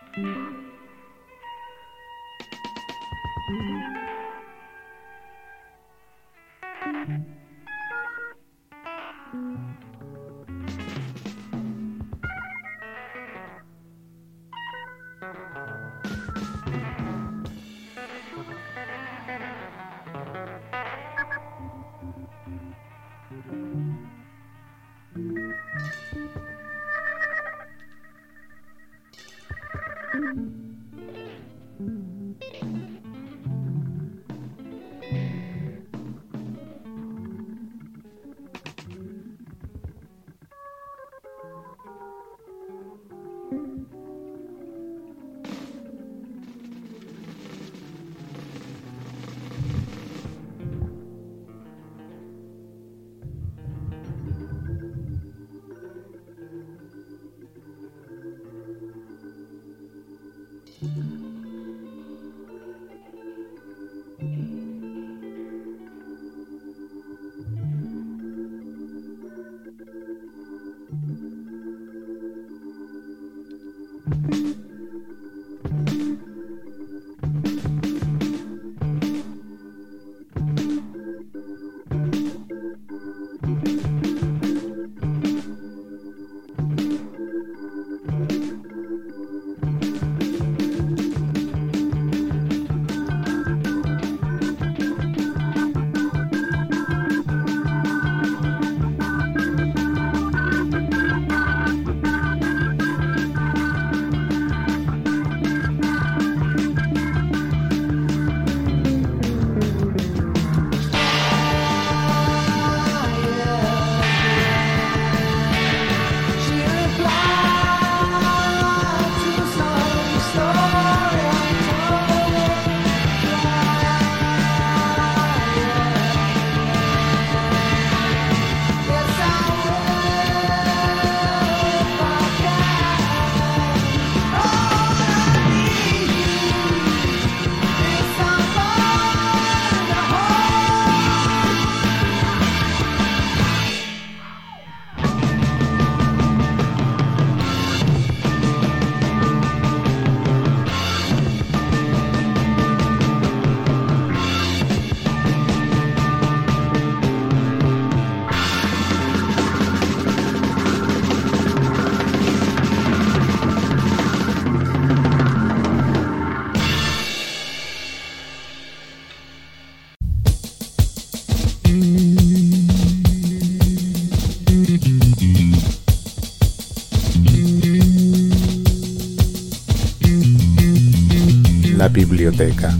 La biblioteca.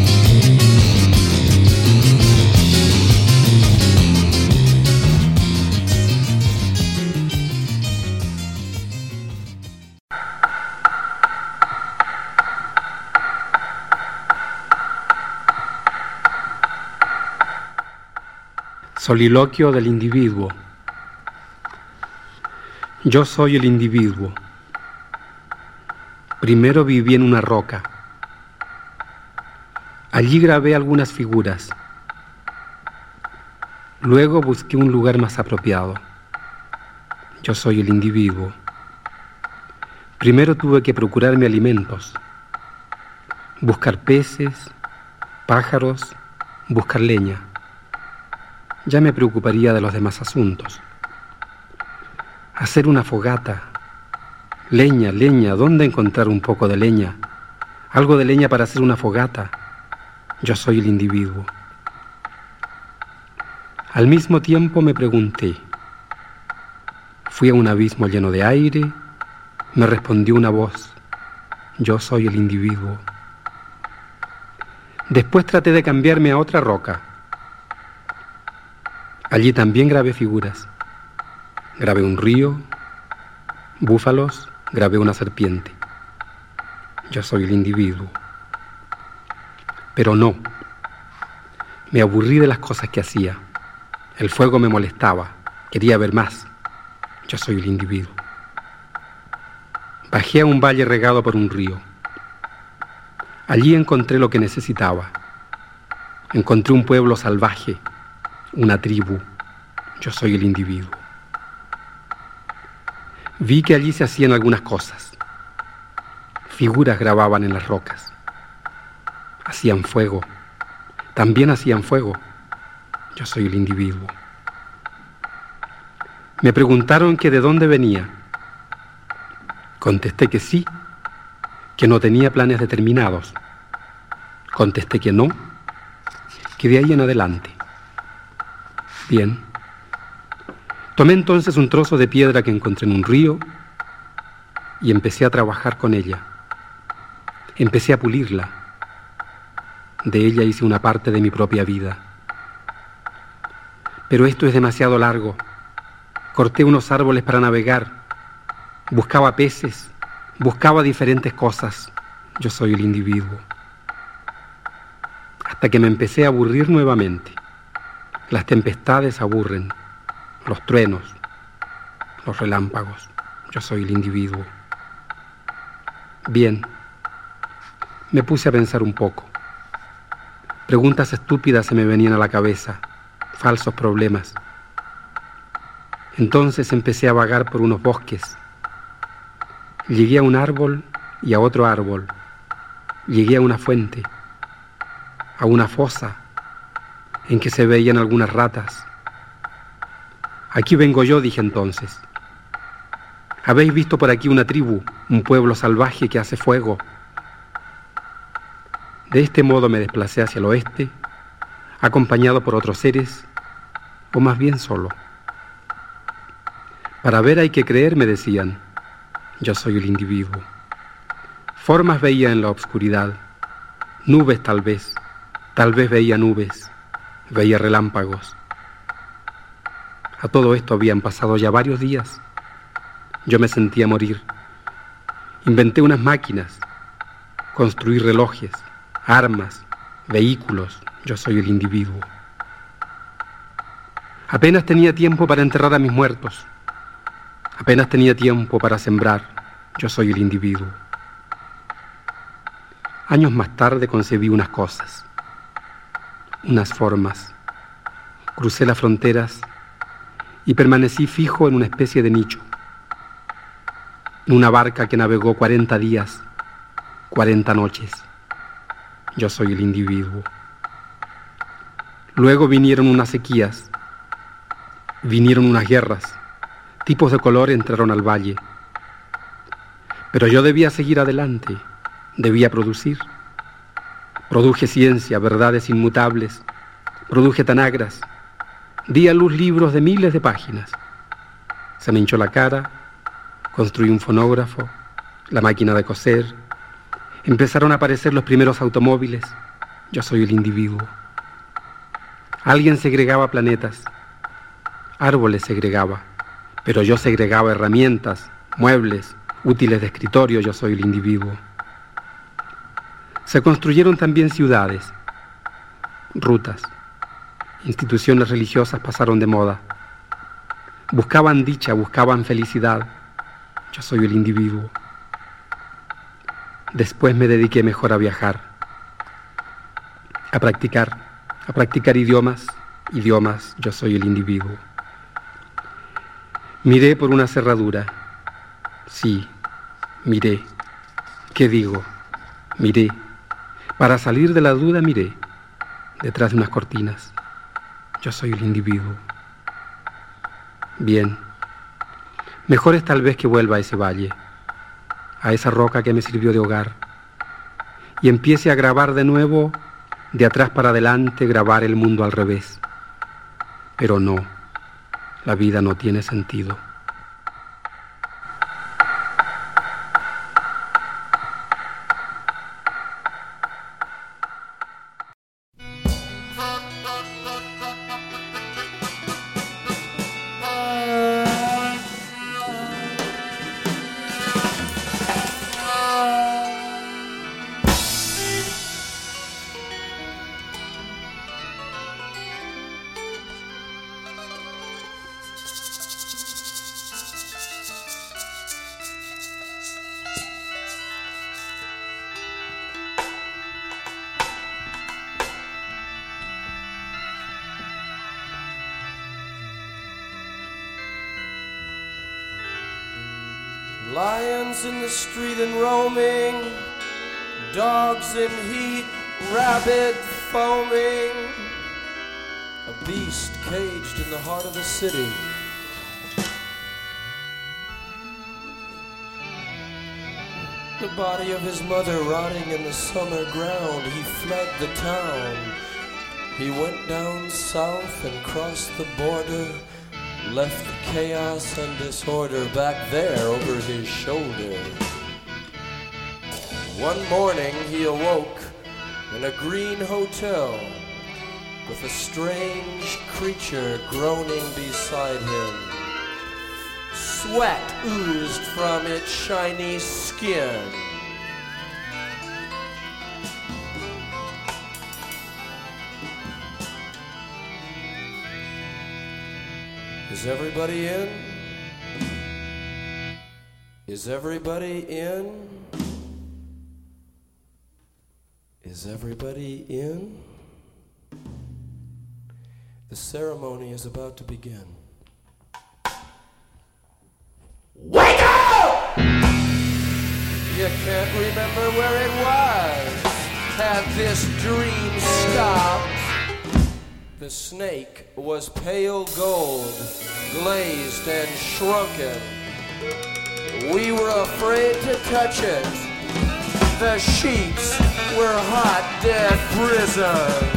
Soliloquio del individuo. Yo soy el individuo. Primero viví en una roca. Allí grabé algunas figuras. Luego busqué un lugar más apropiado. Yo soy el individuo. Primero tuve que procurarme alimentos, buscar peces, pájaros, buscar leña. Ya me preocuparía de los demás asuntos. Hacer una fogata. Leña, ¿dónde encontrar un poco de leña? Algo de leña para hacer una fogata. Yo soy el individuo. Al mismo tiempo me pregunté. Fui a un abismo lleno de aire. Me respondió una voz. Yo soy el individuo. Después traté de cambiarme a otra roca. Allí también grabé figuras. Grabé un río, búfalos, grabé una serpiente. Yo soy el individuo. Pero no. Me aburrí de las cosas que hacía. El fuego me molestaba. Quería ver más. Yo soy el individuo. Bajé a un valle regado por un río. Allí encontré lo que necesitaba. Encontré un pueblo salvaje, una tribu. Yo soy el individuo. Vi que allí se hacían algunas cosas. Figuras grababan en las rocas. Hacían fuego. También hacían fuego. Yo soy el individuo. Me preguntaron que de dónde venía. Contesté que sí, que no tenía planes determinados. Contesté que no, que de ahí en adelante. Bien. Tomé entonces un trozo de piedra que encontré en un río y empecé a trabajar con ella. Empecé a pulirla. De ella hice una parte de mi propia vida. Pero esto es demasiado largo. Corté unos árboles para navegar. Buscaba peces. Buscaba diferentes cosas. Yo soy el individuo. Hasta que me empecé a aburrir nuevamente. Las tempestades aburren. Los truenos. Los relámpagos. Yo soy el individuo. Bien. Me puse a pensar un poco. Preguntas estúpidas se me venían a la cabeza, falsos problemas. Entonces empecé a vagar por unos bosques. Llegué a un árbol y a otro árbol. Llegué a una fuente, a una fosa en que se veían algunas ratas. Aquí vengo yo, dije entonces. ¿Habéis visto por aquí una tribu, un pueblo salvaje que hace fuego? De este modo me desplacé hacia el oeste, acompañado por otros seres, o más bien solo. Para ver hay que creer, me decían. Yo soy el individuo. Formas veía en la oscuridad, nubes tal vez veía nubes, veía relámpagos. A todo esto habían pasado ya varios días. Yo me sentía morir. Inventé unas máquinas, construí relojes, armas, vehículos. Yo soy el individuo. Apenas tenía tiempo para enterrar a mis muertos. Apenas tenía tiempo para sembrar. Yo soy el individuo. Años más tarde concebí unas cosas, unas formas. Crucé las fronteras y permanecí fijo en una especie de nicho. En una barca que navegó 40 días, 40 noches. Yo soy el individuo. Luego vinieron unas sequías, vinieron unas guerras, tipos de color entraron al valle. Pero yo debía seguir adelante, debía producir. Produje ciencia, verdades inmutables, produje tanagras, di a luz libros de miles de páginas. Se me hinchó la cara, construí un fonógrafo, la máquina de coser. Empezaron a aparecer los primeros automóviles. Yo soy el individuo. Alguien segregaba planetas, árboles segregaba, pero yo segregaba herramientas, muebles, útiles de escritorio. Yo soy el individuo. Se construyeron también ciudades, rutas, instituciones religiosas pasaron de moda. Buscaban dicha, buscaban felicidad. Yo soy el individuo. Después me dediqué mejor a viajar, a practicar idiomas. Yo soy el individuo. Miré por una cerradura. Sí, miré. ¿Qué digo? Miré. Para salir de la duda miré. Detrás de unas cortinas. Yo soy el individuo. Bien. Mejor es tal vez que vuelva a ese valle, a esa roca que me sirvió de hogar, y empiece a grabar de nuevo, de atrás para adelante, grabar el mundo al revés. Pero no, la vida no tiene sentido. Lions in the street and roaming, dogs in heat, rabid foaming, a beast caged in the heart of the city. The body of his mother rotting in the summer ground, he fled the town. He went down south and crossed the border, left the chaos and disorder back there over his shoulder. One morning he awoke in a green hotel with a strange creature groaning beside him. Sweat oozed from its shiny skin. Is everybody in? Is everybody in? Is everybody in? The ceremony is about to begin. Wake up! You can't remember where it was. Had this dream stopped? The snake was pale gold, glazed and shrunken. We were afraid to touch it. The sheets were hot, dead prisons.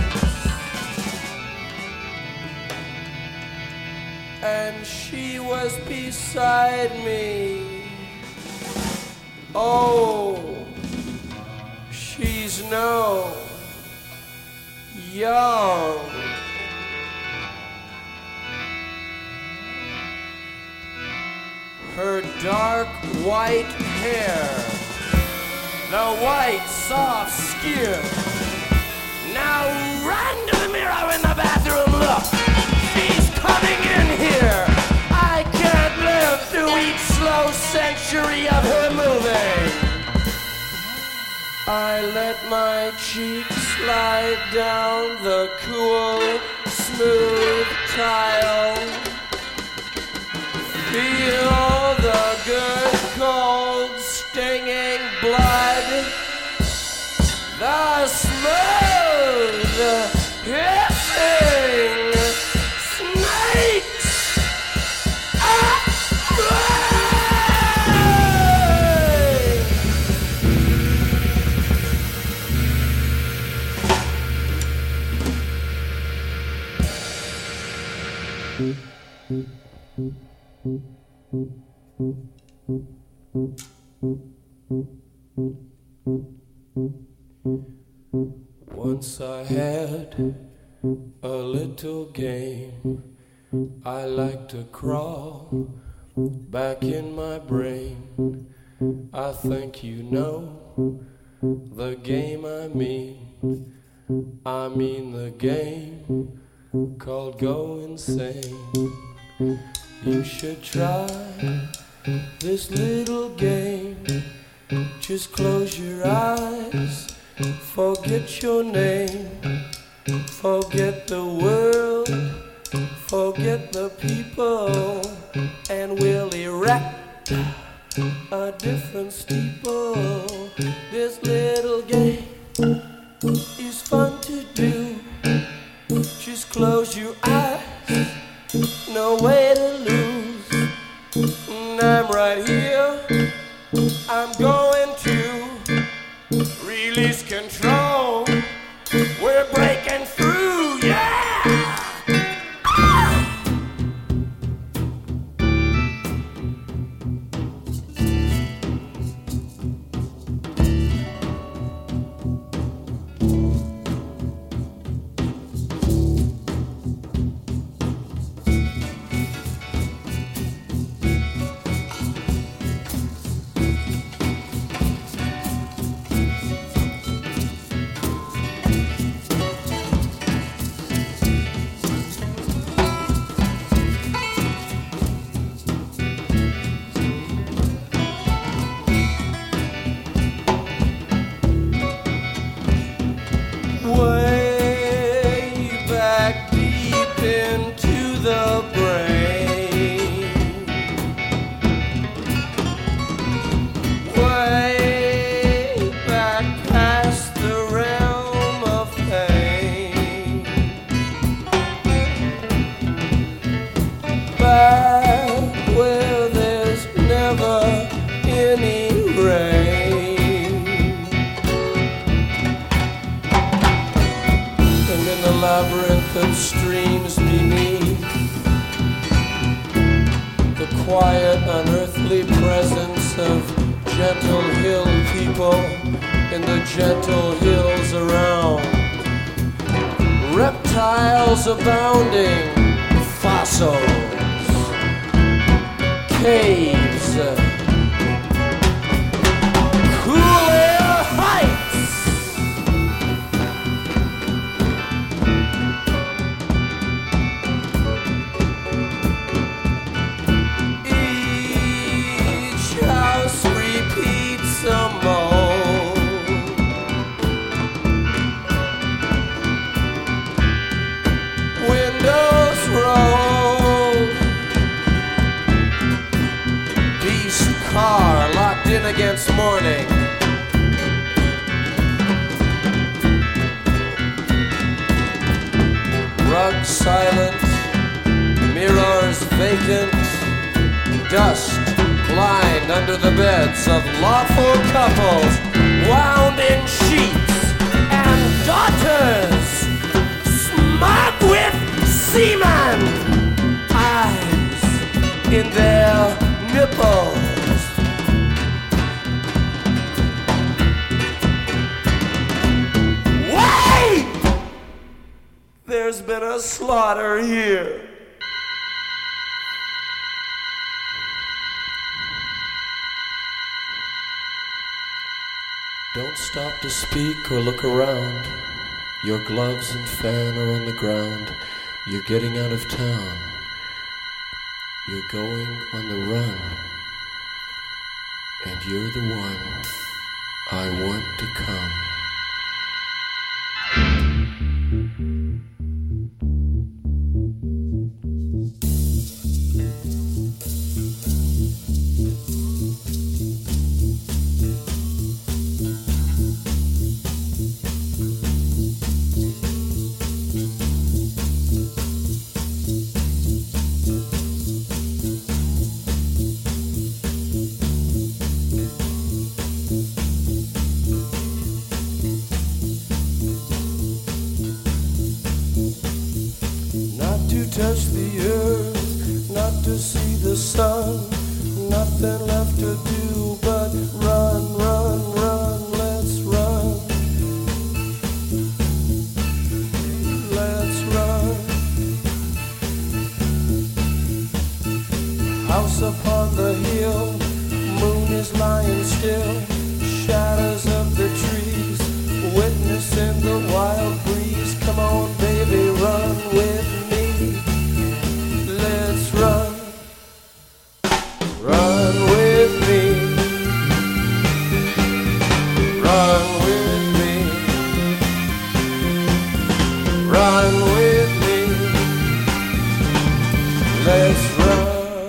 And she was beside me. Oh, she's no young. Her dark white hair, the white soft skin. Now run to the mirror in the bathroom, look, she's coming in here. I can't live through each slow century of her moving. I let my cheek slide down the cool, smooth tile. Feel the good, cold, stinging blood. The smooth, hissing snakes. Once I had a little game. I like to crawl back in my brain. I think you know the game I mean. I mean the game called Go Insane. You should try this little game. Just close your eyes, forget your name, forget the world, forget the people, and we'll erect a different steeple. This little game is fun to do. Just close your eyes, no way to lose. And I'm right here, I'm going to release control. We're breaking through, yeah! any rain. And in the labyrinth of streams beneath, the quiet, unearthly presence of gentle hill people in the gentle hills around. Reptiles abounding, fossils, caves, cool air heights. Each house repeats a mold. Windows roll. Beast car locked in against morning. Rug silent, mirrors vacant, dust blind under the beds of lawful couples, wound in sheets, and daughters smug with semen, eyes in their nipples. Wait! There's been a slaughter here. Don't stop to speak or look around. Your gloves and fan are on the ground. You're getting out of town. You're going on the run. And you're the one I want to come. Touch the earth, not to see the sun, nothing left to do but run, run, run, let's run. Let's run. House upon the hill, moon is lying still, shadows of the trees, witnessing the wild breeze. Come on, baby, run with me. Let's run, run with me, run with me, run with me, let's run.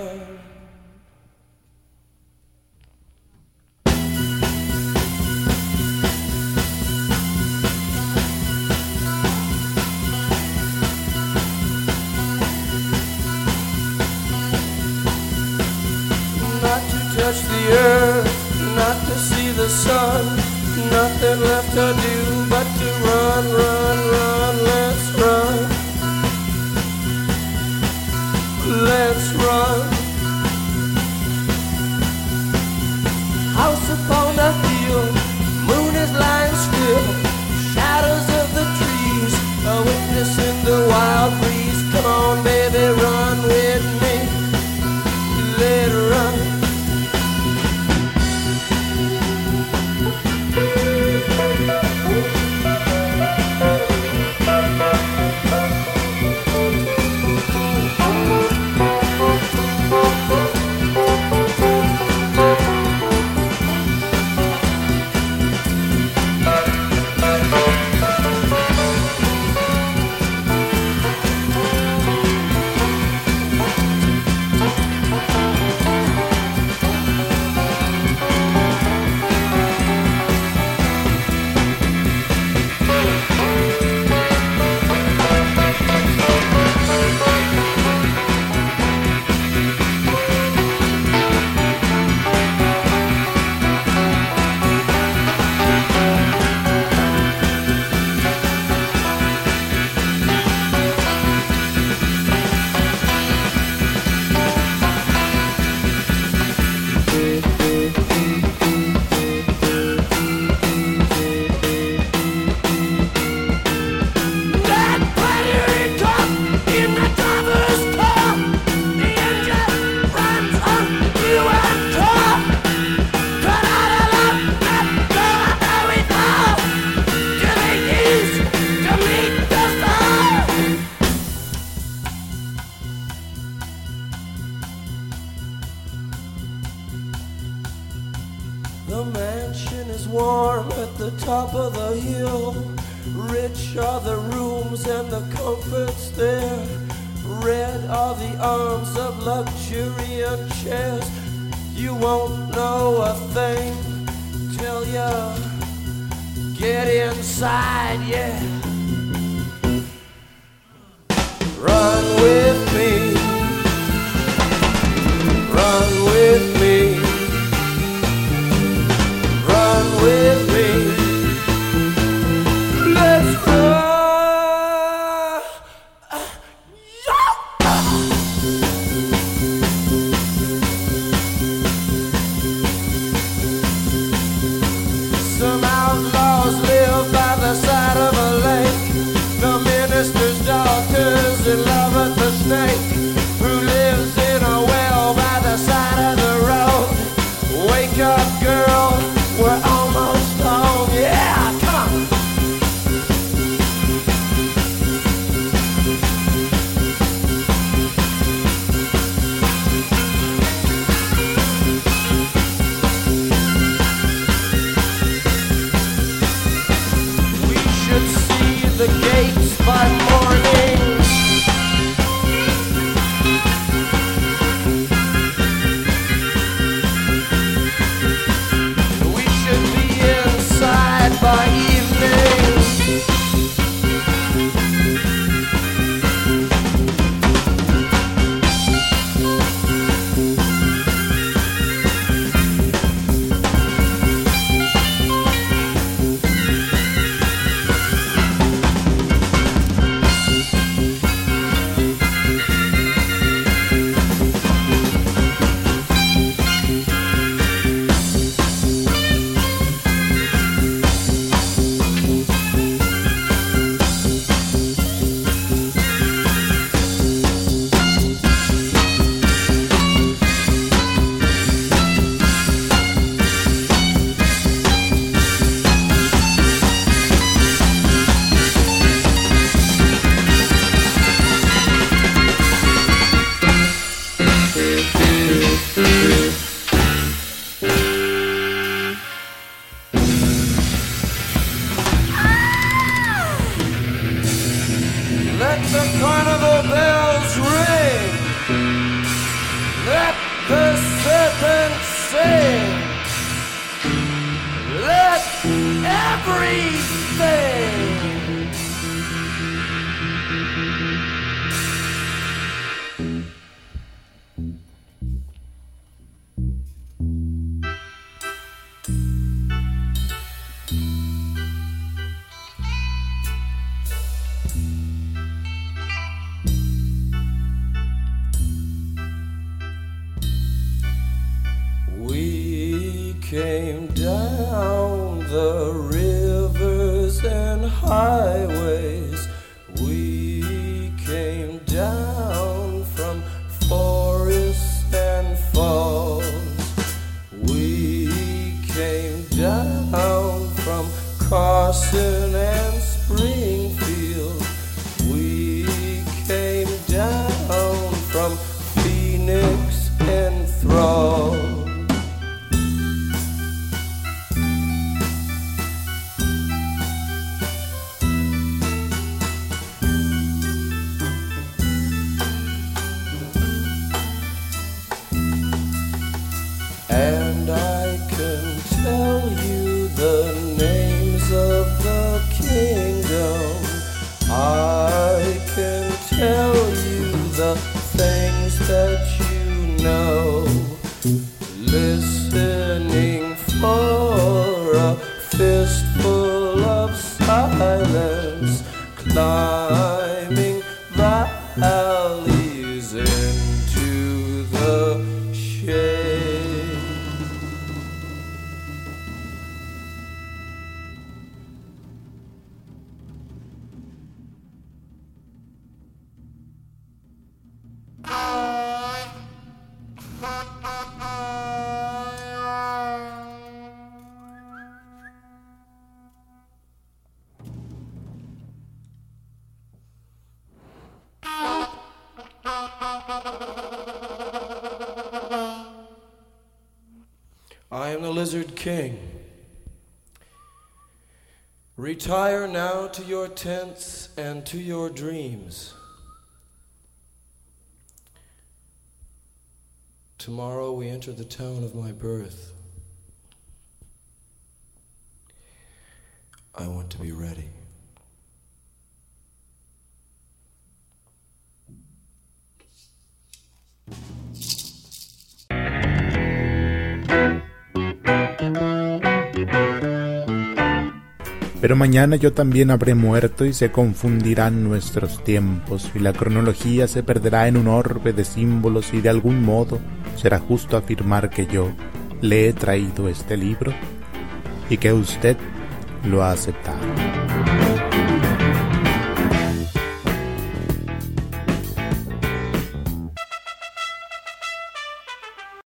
Touch the earth, not to see the sun, nothing left to do but to run, run, run, let's run. Let's run. House upon the hill, moon is lying still, shadows of the trees, a witness in the wild breeze. Come on, baby, run with me. Let her run. The mansion is warm at the top of the hill. Rich are the rooms and the comforts there. Red are the arms of luxuriant chairs. You won't know a thing till you get inside, yeah. Run with me, run with me, run with me. Let's run. Some outlaws live by the side of a lake. The minister's daughter's in love with the snake, who lives in a well by the side of the road. Wake up, girl, we're almost home. Yeah, come on. We should see the gates by morning. We should be inside by evening. Let the carnival bells ring. Let the serpents sing. Let everything. We came down the rivers and highways. We came down from forests and falls. We came down from Carson and Springfield. We came down from Phoenix and Thrall. And I can tell you the names of the kings. I am the Lizard King. Retire now to your tents and to your dreams. Tomorrow we enter the town of my birth. I want to be ready. Pero mañana yo también habré muerto y se confundirán nuestros tiempos y la cronología se perderá en un orbe de símbolos y de algún modo será justo afirmar que yo le he traído este libro y que usted lo ha aceptado.